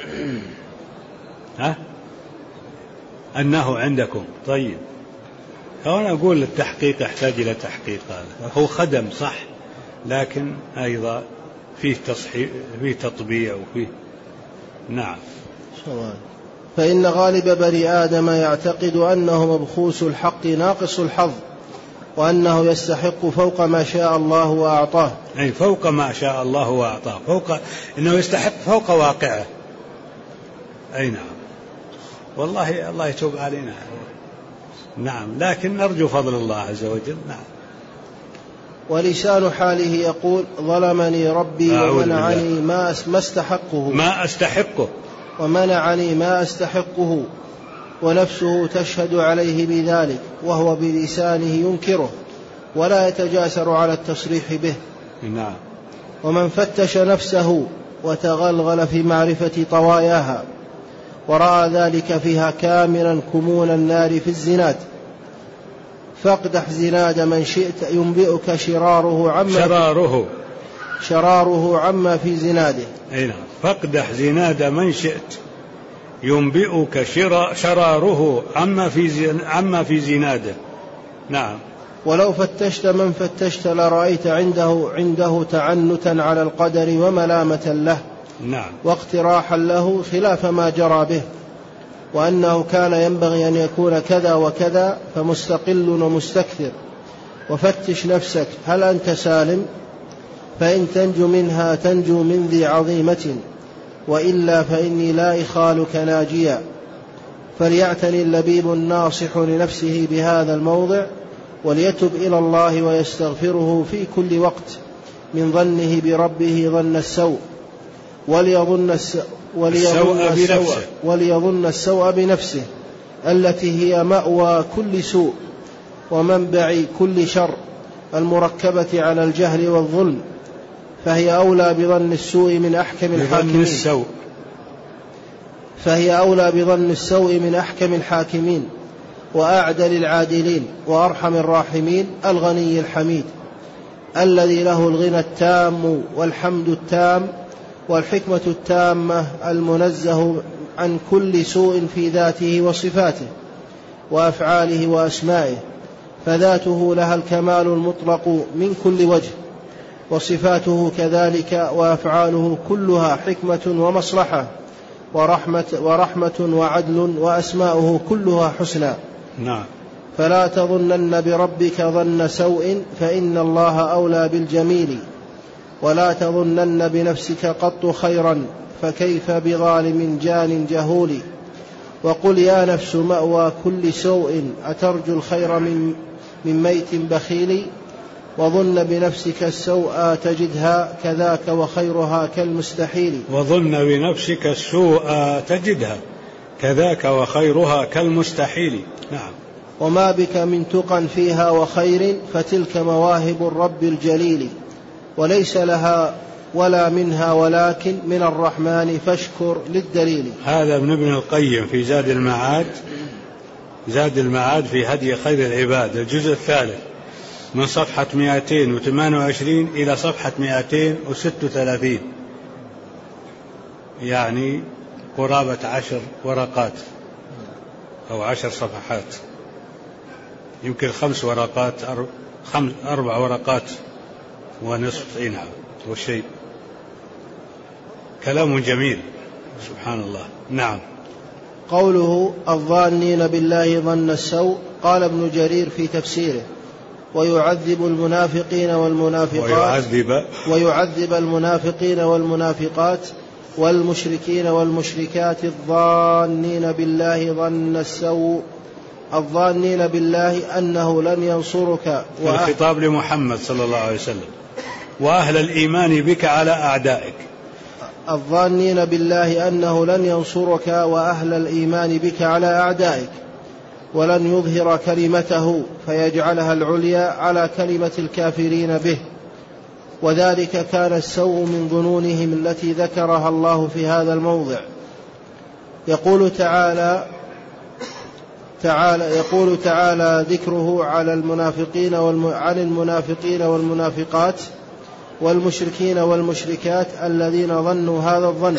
أنه عندكم. طيب، أنا أقول التحقيق يحتاج إلى تحقيق. هذا هو خدم صح، لكن أيضا فيه تصحيح، فيه تطبيع، وفيه نعم. فإن غالب بني آدم يعتقد أنه مبخوس الحق ناقص الحظ، وأنه يستحق فوق ما شاء الله وأعطاه. أي فوق ما شاء الله وأعطاه، إنه يستحق فوق واقعه. أي نعم. والله الله يتوب علينا. نعم، لكن نرجو فضل الله عز وجل. نعم. ولسان حاله يقول ظلمني ربي ومنعني ما أستحقه ومنعني ما أستحقه، ونفسه تشهد عليه بذلك، وهو بلسانه ينكره ولا يتجاسر على التصريح به. نعم. ومن فتش نفسه وتغلغل في معرفة طواياها ورأى ذلك فيها كاملا كمون النار في الزناد، فاقدح زناد من شئت ينبئك شراره عما في زناده. نعم. فاقدح زناد من شئت ينبئك شراره عما في زناده. نعم. ولو فتشت من فتشت لرأيت عنده تعنتا على القدر وملامة له. نعم. واقتراحا له خلاف ما جرى به، وأنه كان ينبغي أن يكون كذا وكذا، فمستقل ومستكثر. وفتش نفسك هل أنت سالم؟ فإن تنجو منها تنجو من ذي عظيمة، وإلا فإني لا إخالك ناجيا. فليعتني اللبيب الناصح لنفسه بهذا الموضع، وليتب إلى الله ويستغفره في كل وقت من ظنه بربه ظن السوء، وليظن السوء بنفسه التي هي مأوى كل سوء ومنبع كل شر، المركبة على الجهل والظلم، فهي أولى بظن السوء من أحكم الحاكمين وأعدل العادلين وأرحم الراحمين، الغني الحميد الذي له الغنى التام والحمد التام والحكمة التامة، المنزه عن كل سوء في ذاته وصفاته وأفعاله وأسمائه، فذاته لها الكمال المطلق من كل وجه، وصفاته كذلك، وأفعاله كلها حكمة ومصلحة ورحمة وعدل، وأسماؤه كلها حسنى. نعم. فلا تظنن بربك ظن سوء، فإن الله أولى بالجميل، ولا تظنن بنفسك قط خيرا، فكيف بظالم جان جهول. وقل يا نفس مأوى كل سوء، أترجو الخير من ميت بخيل، وظن بنفسك السوء تجدها كذاك وخيرها كالمستحيل. وظن بنفسك السوء تجدها كذاك وخيرها كالمستحيل. نعم. وما بك من تقى فيها وخير، فتلك مواهب الرب الجليل، وليس لها ولا منها ولكن من الرحمن، فاشكر للدليل. هذا ابن القيم في زاد المعاد في هدي خير العباد، الجزء الثالث، من صفحة 228 إلى صفحة 236، يعني قرابة 10 ورقات أو 10 صفحات. يمكن 5 ورقات 4 ورقات ونصف. نعم والشيء كلام جميل سبحان الله. نعم. قوله الظانين بالله ظن السوء، قال ابن جرير في تفسيره: ويعذب المنافقين والمنافقات ويعذب المنافقين والمنافقات والمشركين والمشركات الظانين بالله ظن السوء. الظانين بالله أنه لن ينصرك، الخطاب لمحمد صلى الله عليه وسلم وأهل الإيمان بك على أعدائك. الظانين بالله أنه لن ينصرك وأهل الإيمان بك على أعدائك، ولن يظهر كلمته فيجعلها العليا على كلمة الكافرين به، وذلك كان السوء من ظنونهم التي ذكرها الله في هذا الموضع. يقول تعالى ذكره على المنافقين والمنافقات والمشركين والمشركات الذين ظنوا هذا الظن.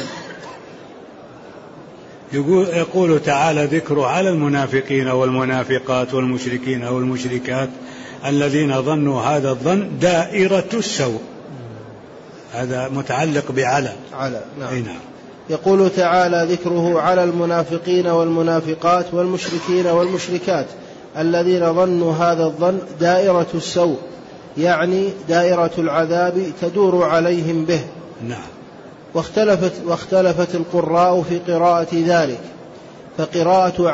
يقول تعالى ذكره على المنافقين والمنافقات والمشركين والمشركات الذين ظنوا هذا الظن دائرة السوء. هذا متعلق بعلى. نعم. يقول تعالى ذكره على المنافقين والمنافقات والمشركين والمشركات الذين ظنوا هذا الظن دائرة السوء، يعني دائرة العذاب تدور عليهم به. نعم. واختلفت القراء في قراءة ذلك، فقرأته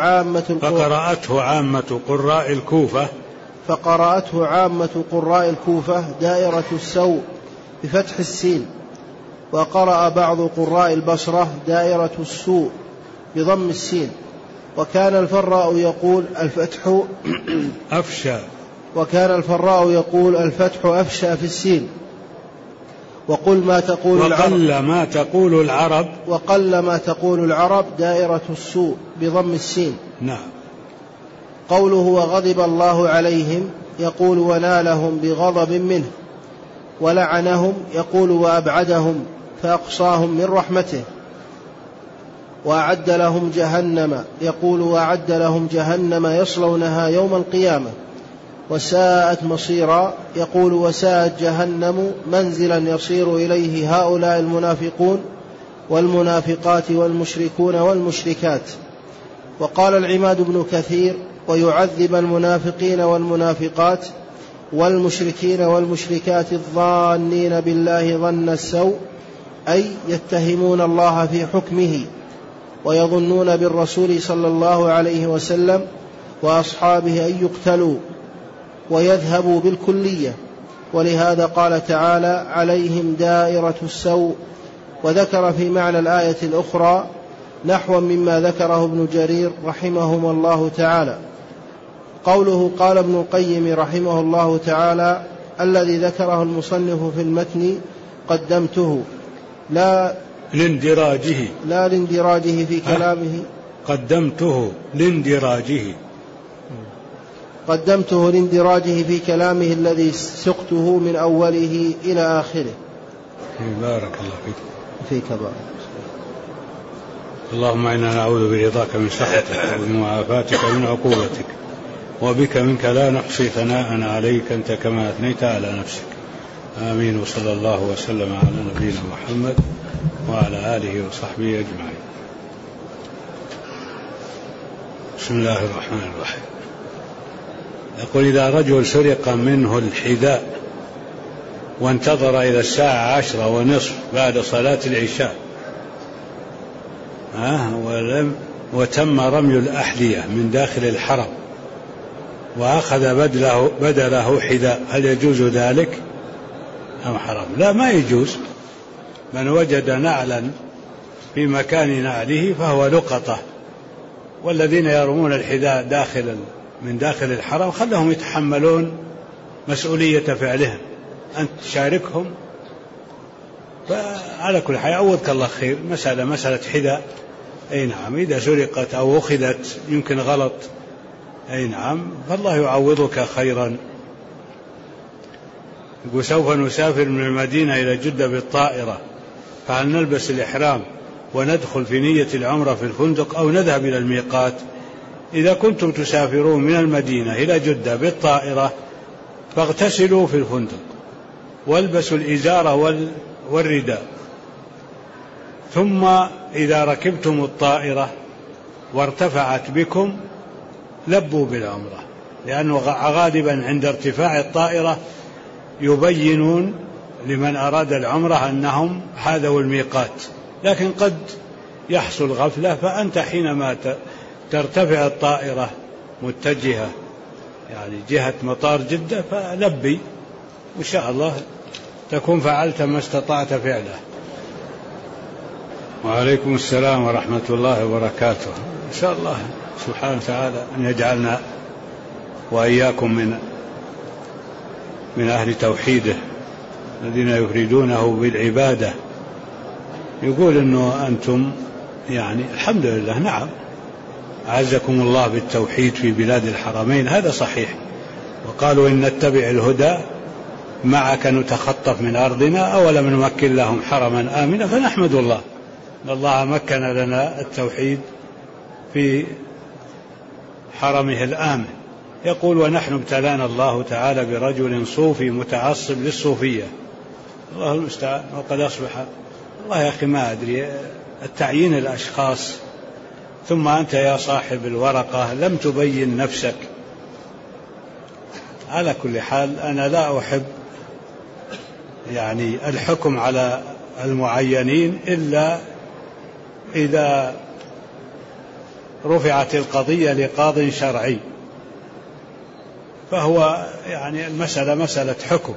عامة قراء الكوفة دائرة السوء بفتح السين، وقرأ بعض قراء البصرة دائرة السوء بضم السين. وكان الفراء يقول الفتح أفشى في السين. وقل ما تقول العرب دائرة السوء بضم السين. نعم. قوله وغضب الله عليهم، يقول ونالهم بغضب منه، ولعنهم يقول وأبعدهم فأقصاهم من رحمته، وأعد لهم جهنم يقول وأعد لهم جهنم يصلونها يوم القيامة وساءت مصيرا، يقول وساءت جهنم منزلا يصير إليه هؤلاء المنافقون والمنافقات والمشركون والمشركات. وقال العماد بن كثير ويعذب المنافقين والمنافقات والمشركين والمشركات الظانين بالله ظن السوء، أي يتهمون الله في حكمه ويظنون بالرسول صلى الله عليه وسلم وأصحابه أن يقتلوا ويذهبوا بالكلية. ولهذا قال تعالى عليهم دائرة السوء، وذكر في معنى الآية الأخرى نحو مما ذكره ابن جرير رحمهم الله تعالى. قوله قال ابن القيم رحمه الله تعالى الذي ذكره المصنف في المتن قدمته لا لاندراجه في كلامه، قدمته لاندراجه في كلامه الذي سقته من أوله إلى آخره. بارك الله فيك بارك. اللهم إنا نعوذ برضاك من سخطك وبمعافاتك من عقوبتك، وبك منك لا نحصي ثناء عليك أنت كما أثنيت على نفسك. آمين. وصلى الله وسلم على نبينا محمد وعلى آله وصحبه أجمعين. بسم الله الرحمن الرحيم. يقول إذا رجل سرق منه الحذاء وانتظر إلى الساعة 10:30 بعد صلاة العشاء وتم رمي الأحذية من داخل الحرم وأخذ بدله حذاء، هل يجوز ذلك أم حرام؟ لا، ما يجوز. من وجد نعلا في مكان نعله فهو لقطة، والذين يرمون الحذاء من داخل الحرم خلهم يتحملون مسؤولية فعلهم، أنت تشاركهم. فعلى كل حال عوضك الله خير. مسألة حذاء، أي نعم، إذا سرقت أو أخذت يمكن غلط، أي نعم، فالله يعوضك خيرا. يقول سوف نسافر من المدينة إلى جدة بالطائرة، فهل نلبس الإحرام وندخل في نية العمرة في الفندق أو نذهب إلى الميقات؟ إذا كنتم تسافرون من المدينة إلى جدة بالطائرة فاغتسلوا في الفندق والبسوا الإزار والرداء، ثم إذا ركبتم الطائرة وارتفعت بكم لبوا بالعمرة، لأنه غالبا عند ارتفاع الطائرة يبينون لمن أراد العمرة أنهم حاذوا الميقات، لكن قد يحصل غفلة، فأنت حينما ترتفع الطائرة متجهة يعني جهة مطار جدة فلبي، وإن شاء الله تكون فعلت ما استطعت فعله. وعليكم السلام ورحمة الله وبركاته. إن شاء الله سبحانه وتعالى أن يجعلنا وإياكم من أهل توحيده الذين يفردونه بالعبادة. يقول أنه أنتم يعني الحمد لله، نعم أعزكم الله بالتوحيد في بلاد الحرمين، هذا صحيح. وقالوا إن نتبع الهدى معك نتخطف من أرضنا أولم نمكن لهم حرما آمنا، فنحمد الله أن الله مكن لنا التوحيد في حرمه الآمن. يقول ونحن ابتلانا الله تعالى برجل صوفي متعصب للصوفية، الله المستعان، وقد أصبح والله يا أخي ما أدري التعيين الأشخاص، ثم أنت يا صاحب الورقة لم تبين نفسك. على كل حال أنا لا أحب يعني الحكم على المعينين إلا إذا رفعت القضية لقاض شرعي، فهو يعني المسألة مسألة حكم.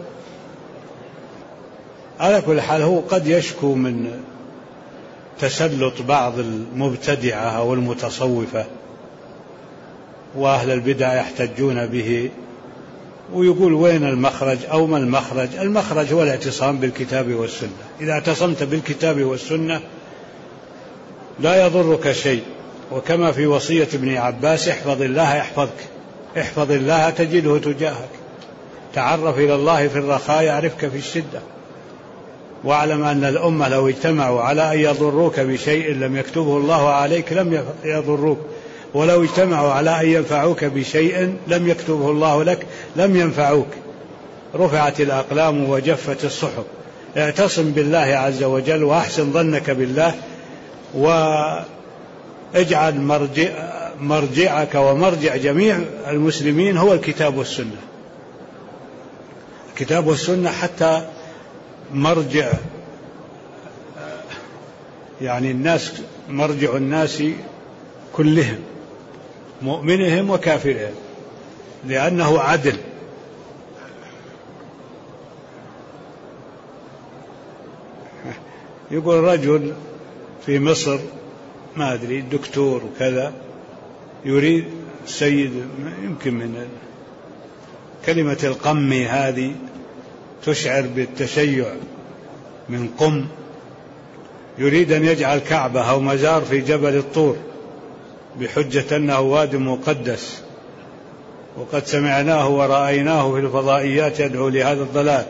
على كل حال هو قد يشكو من تسلط بعض المبتدعة أو المتصوفة، وأهل البدع يحتجون به ويقول وين المخرج أو ما المخرج؟ المخرج هو الاعتصام بالكتاب والسنة. إذا اعتصمت بالكتاب والسنة لا يضرك شيء، وكما في وصية ابن عباس احفظ الله يحفظك، احفظ الله تجده تجاهك، تعرف إلى الله في الرخاء يعرفك في الشدة، واعلم أن الأمة لو اجتمعوا على أن يضروك بشيء لم يكتبه الله عليك لم يضروك، ولو اجتمعوا على أن ينفعوك بشيء لم يكتبه الله لك لم ينفعوك. رفعت الأقلام وجفت الصحف. اعتصم بالله عز وجل وأحسن ظنك بالله، واجعل مرجعك ومرجع جميع المسلمين هو الكتاب والسنة. الكتاب والسنة حتى مرجع يعني الناس، مرجع الناس كلهم مؤمنهم وكافرهم، لأنه عدل. يقول رجل في مصر ما أدري دكتور وكذا يريد سيد، يمكن من كلمة القمي هذه تشعر بالتشيع من قم، يريد أن يجعل كعبة أو مزار في جبل الطور بحجة أنه واد مقدس، وقد سمعناه ورأيناه في الفضائيات يدعو لهذا الضلال.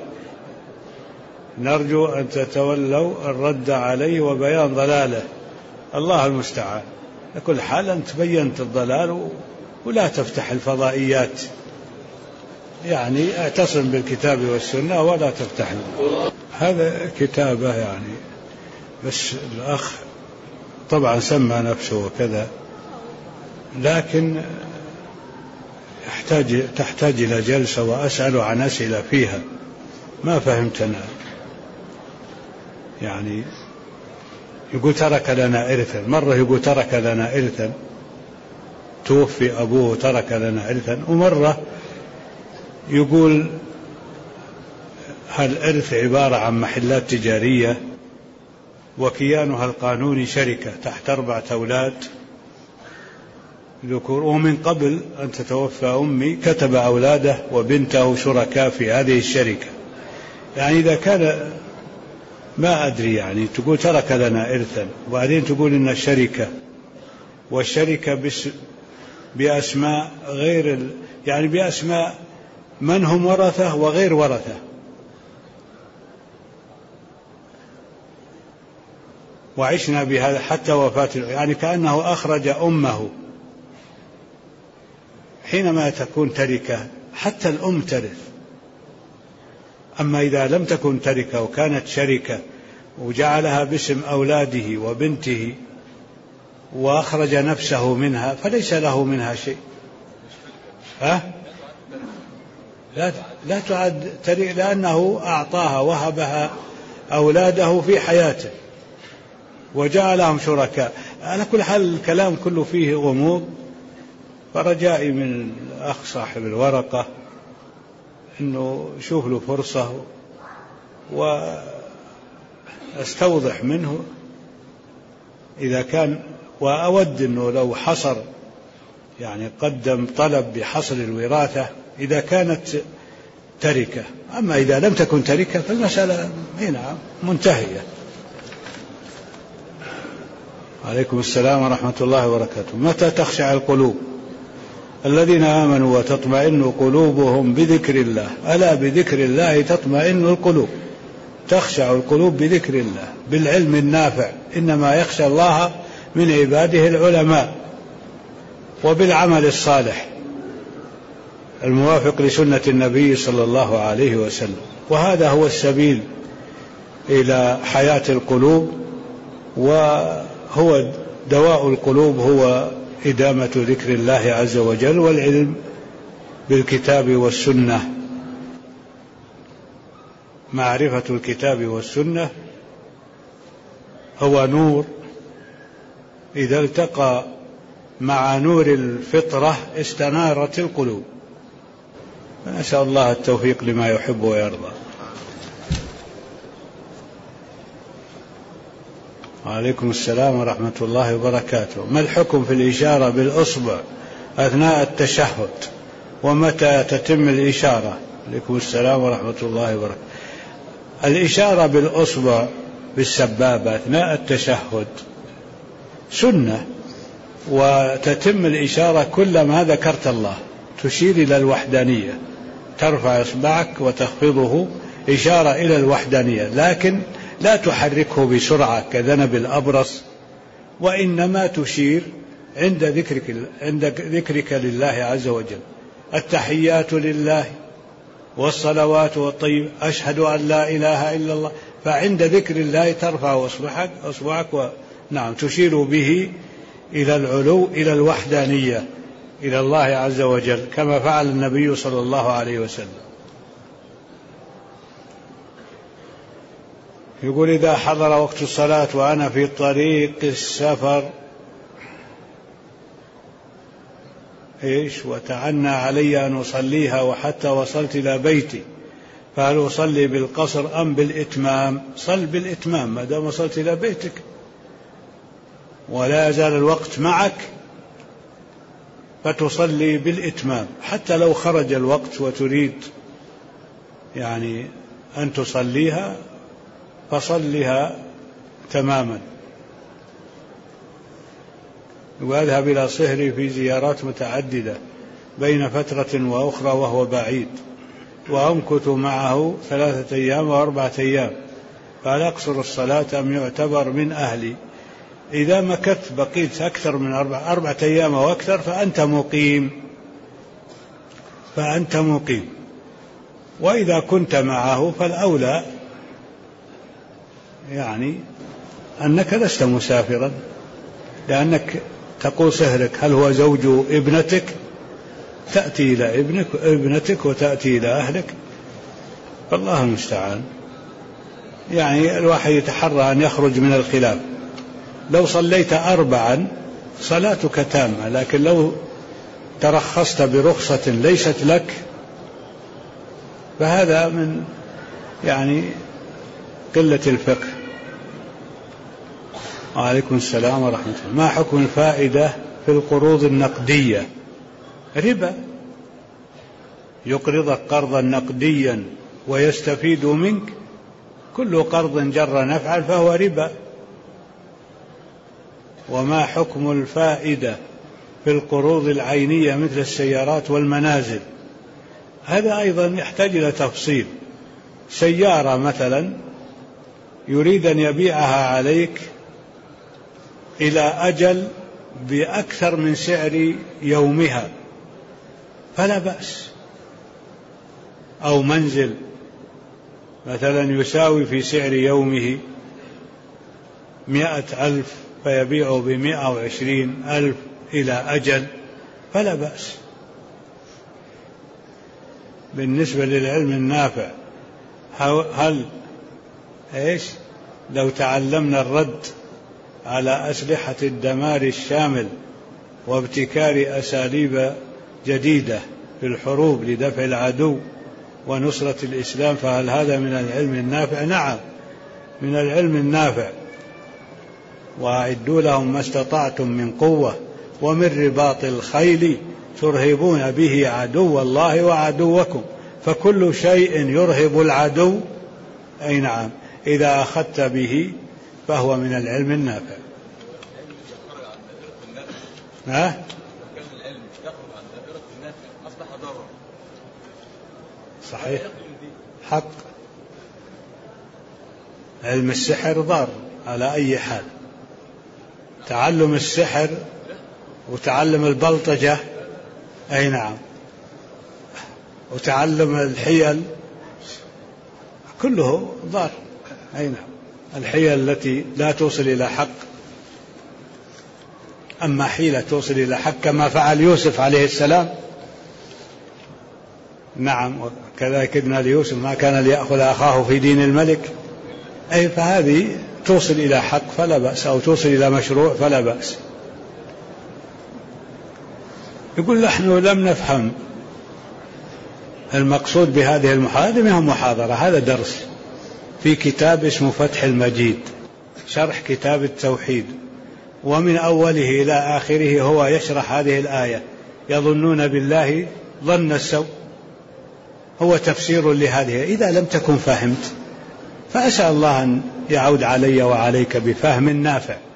نرجو أن تتولوا الرد عليه وبيان ضلاله، الله المستعان. لكل حال أنت بينت الضلال ولا تفتح الفضائيات، يعني اعتصم بالكتاب والسنة ولا تفتح. هذا كتابه يعني، بس الأخ طبعا سمى نفسه وكذا، لكن تحتاج إلى جلسة وأسأل عن أسئلة فيها ما فهمت أنا. يعني يقول ترك لنا إرثا، مرة يقول ترك لنا إرثا توفي أبوه ترك لنا إرثا، ومرة يقول الإرث عبارة عن محلات تجارية وكيانها القانوني شركة تحت 4 أولاد ذكور، ومن قبل أن تتوفى أمي كتب أولاده وبنته شركاء في هذه الشركة. يعني إذا كان ما أدري، يعني تقول ترك لنا إرثا وبعدين تقول إن الشركة، والشركة بأسماء غير يعني بأسماء من هم ورثة وغير ورثة. وعشنا بهذا حتى وفاة، يعني كأنه أخرج أمه حينما تكون تركة حتى الأم ترث. أما إذا لم تكن تركة وكانت شركة وجعلها باسم أولاده وبنته وأخرج نفسه منها فليس له منها شيء. لا تعد تركة لأنه أعطاها وهبها أولاده في حياته وجعلهم شركاء. على كل حال الكلام كله فيه غموض، فرجائي من الأخ صاحب الورقة أنه شوف له فرصة وأستوضح منه إذا كان، وأود أنه لو حصر يعني قدم طلب بحصر الوراثة إذا كانت تركة. أما إذا لم تكن تركة فالمسألة هنا منتهية. عليكم السلام ورحمة الله وبركاته. متى تخشع القلوب؟ الذين آمنوا وتطمئن قلوبهم بذكر الله، ألا بذكر الله تطمئن القلوب. تخشع القلوب بذكر الله بالعلم النافع، إنما يخشى الله من عباده العلماء، وبالعمل الصالح الموافق لسنة النبي صلى الله عليه وسلم. وهذا هو السبيل إلى حياة القلوب، وهو دواء القلوب هو إدامة ذكر الله عز وجل والعلم بالكتاب والسنة. معرفة الكتاب والسنة هو نور إذا التقى مع نور الفطرة استنارت القلوب. نسأل الله التوفيق لما يحب ويرضى. وعليكم السلام ورحمة الله وبركاته. ما الحكم في الإشارة بالأصبع أثناء التشهد، ومتى تتم الإشارة؟ عليكم السلام ورحمة الله وبركاته. الإشارة بالأصبع بالسبابة أثناء التشهد سنة، وتتم الإشارة كلما ذكرت الله، تشير إلى الوحدانية، ترفع إصبعك وتخفضه إشارة إلى الوحدانية، لكن لا تحركه بسرعة كذنب الأبرص، وإنما تشير عند ذكرك لله عز وجل. التحيات لله والصلوات والطيب، أشهد أن لا إله إلا الله، فعند ذكر الله ترفع أصبعك نعم تشير به إلى العلو، إلى الوحدانية، إلى الله عز وجل، كما فعل النبي صلى الله عليه وسلم. يقول إذا حضر وقت الصلاة وأنا في طريق السفر وتعنى علي أن أصليها وحتى وصلت إلى بيتي، فهل أصلي بالقصر أم بالإتمام؟ صل بالإتمام ما دام وصلت إلى بيتك ولا يزال الوقت معك، فتصلي بالإتمام. حتى لو خرج الوقت وتريد يعني أن تصليها فصلها تماما. وأذهب إلى صهري في زيارات متعددة بين فترة وأخرى وهو بعيد، وأمكث معه 3 أيام و4 أيام، فهل أقصر الصلاة أم يعتبر من أهلي؟ إذا مكثت بقيت أكثر من 4 أيام وأكثر فأنت مقيم. وإذا كنت معه فالأولى يعني أنك لست مسافرا، لأنك تقول صهرك هل هو زوج ابنتك، تأتي إلى ابنتك وتأتي إلى أهلك، فالله المستعان. يعني الواحد يتحرى أن يخرج من الخلاف. لو صليت 4 صلاتك تامة، لكن لو ترخصت برخصة ليست لك فهذا من يعني قلة الفقه. وعليكم السلام ورحمة الله. ما حكم الفائدة في القروض النقدية؟ ربا. يقرضك قرضا نقديا ويستفيد منك، كل قرض جر نفعا فهو ربا. وما حكم الفائدة في القروض العينية مثل السيارات والمنازل؟ هذا أيضا يحتاج إلى تفصيل. سيارة مثلا يريد أن يبيعها عليك إلى أجل بأكثر من سعر يومها، فلا بأس. أو منزل مثلا يساوي في سعر يومه 100,000 فيبيعه ب120,000 إلى أجل، فلا بأس. بالنسبة للعلم النافع، هل لو تعلمنا الرد على أسلحة الدمار الشامل وابتكار أساليب جديدة في الحروب لدفع العدو ونصرة الإسلام، فهل هذا من العلم النافع؟ نعم، من العلم النافع. وأعدوا لهم ما استطعتم من قوة ومن رباط الخيل ترهبون به عدو الله وعدوكم، فكل شيء يرهب العدو أي نعم إذا أخذت به فهو من العلم النافع. صحيح، حق. علم السحر ضار على أي حال. تعلم السحر وتعلم البلطجة أي نعم وتعلم الحيل كله ضار أي نعم. الحيل التي لا توصل إلى حق، أما حيلة توصل إلى حق كما فعل يوسف عليه السلام، نعم، وكذلك كدنا ليوسف ما كان ليأخذ أخاه في دين الملك، أي فهذه توصل إلى حق فلا بأس، أو توصل إلى مشروع فلا بأس. يقول نحن لم نفهم المقصود بهذه المحاضرة، ما هو محاضرة، هذا درس في كتاب اسمه فتح المجيد شرح كتاب التوحيد، ومن أوله إلى آخره هو يشرح هذه الآية يظنون بالله ظن السوء، هو تفسير لهذه. إذا لم تكن فهمت فأسأل الله أن يعود علي وعليك بفهم نافع.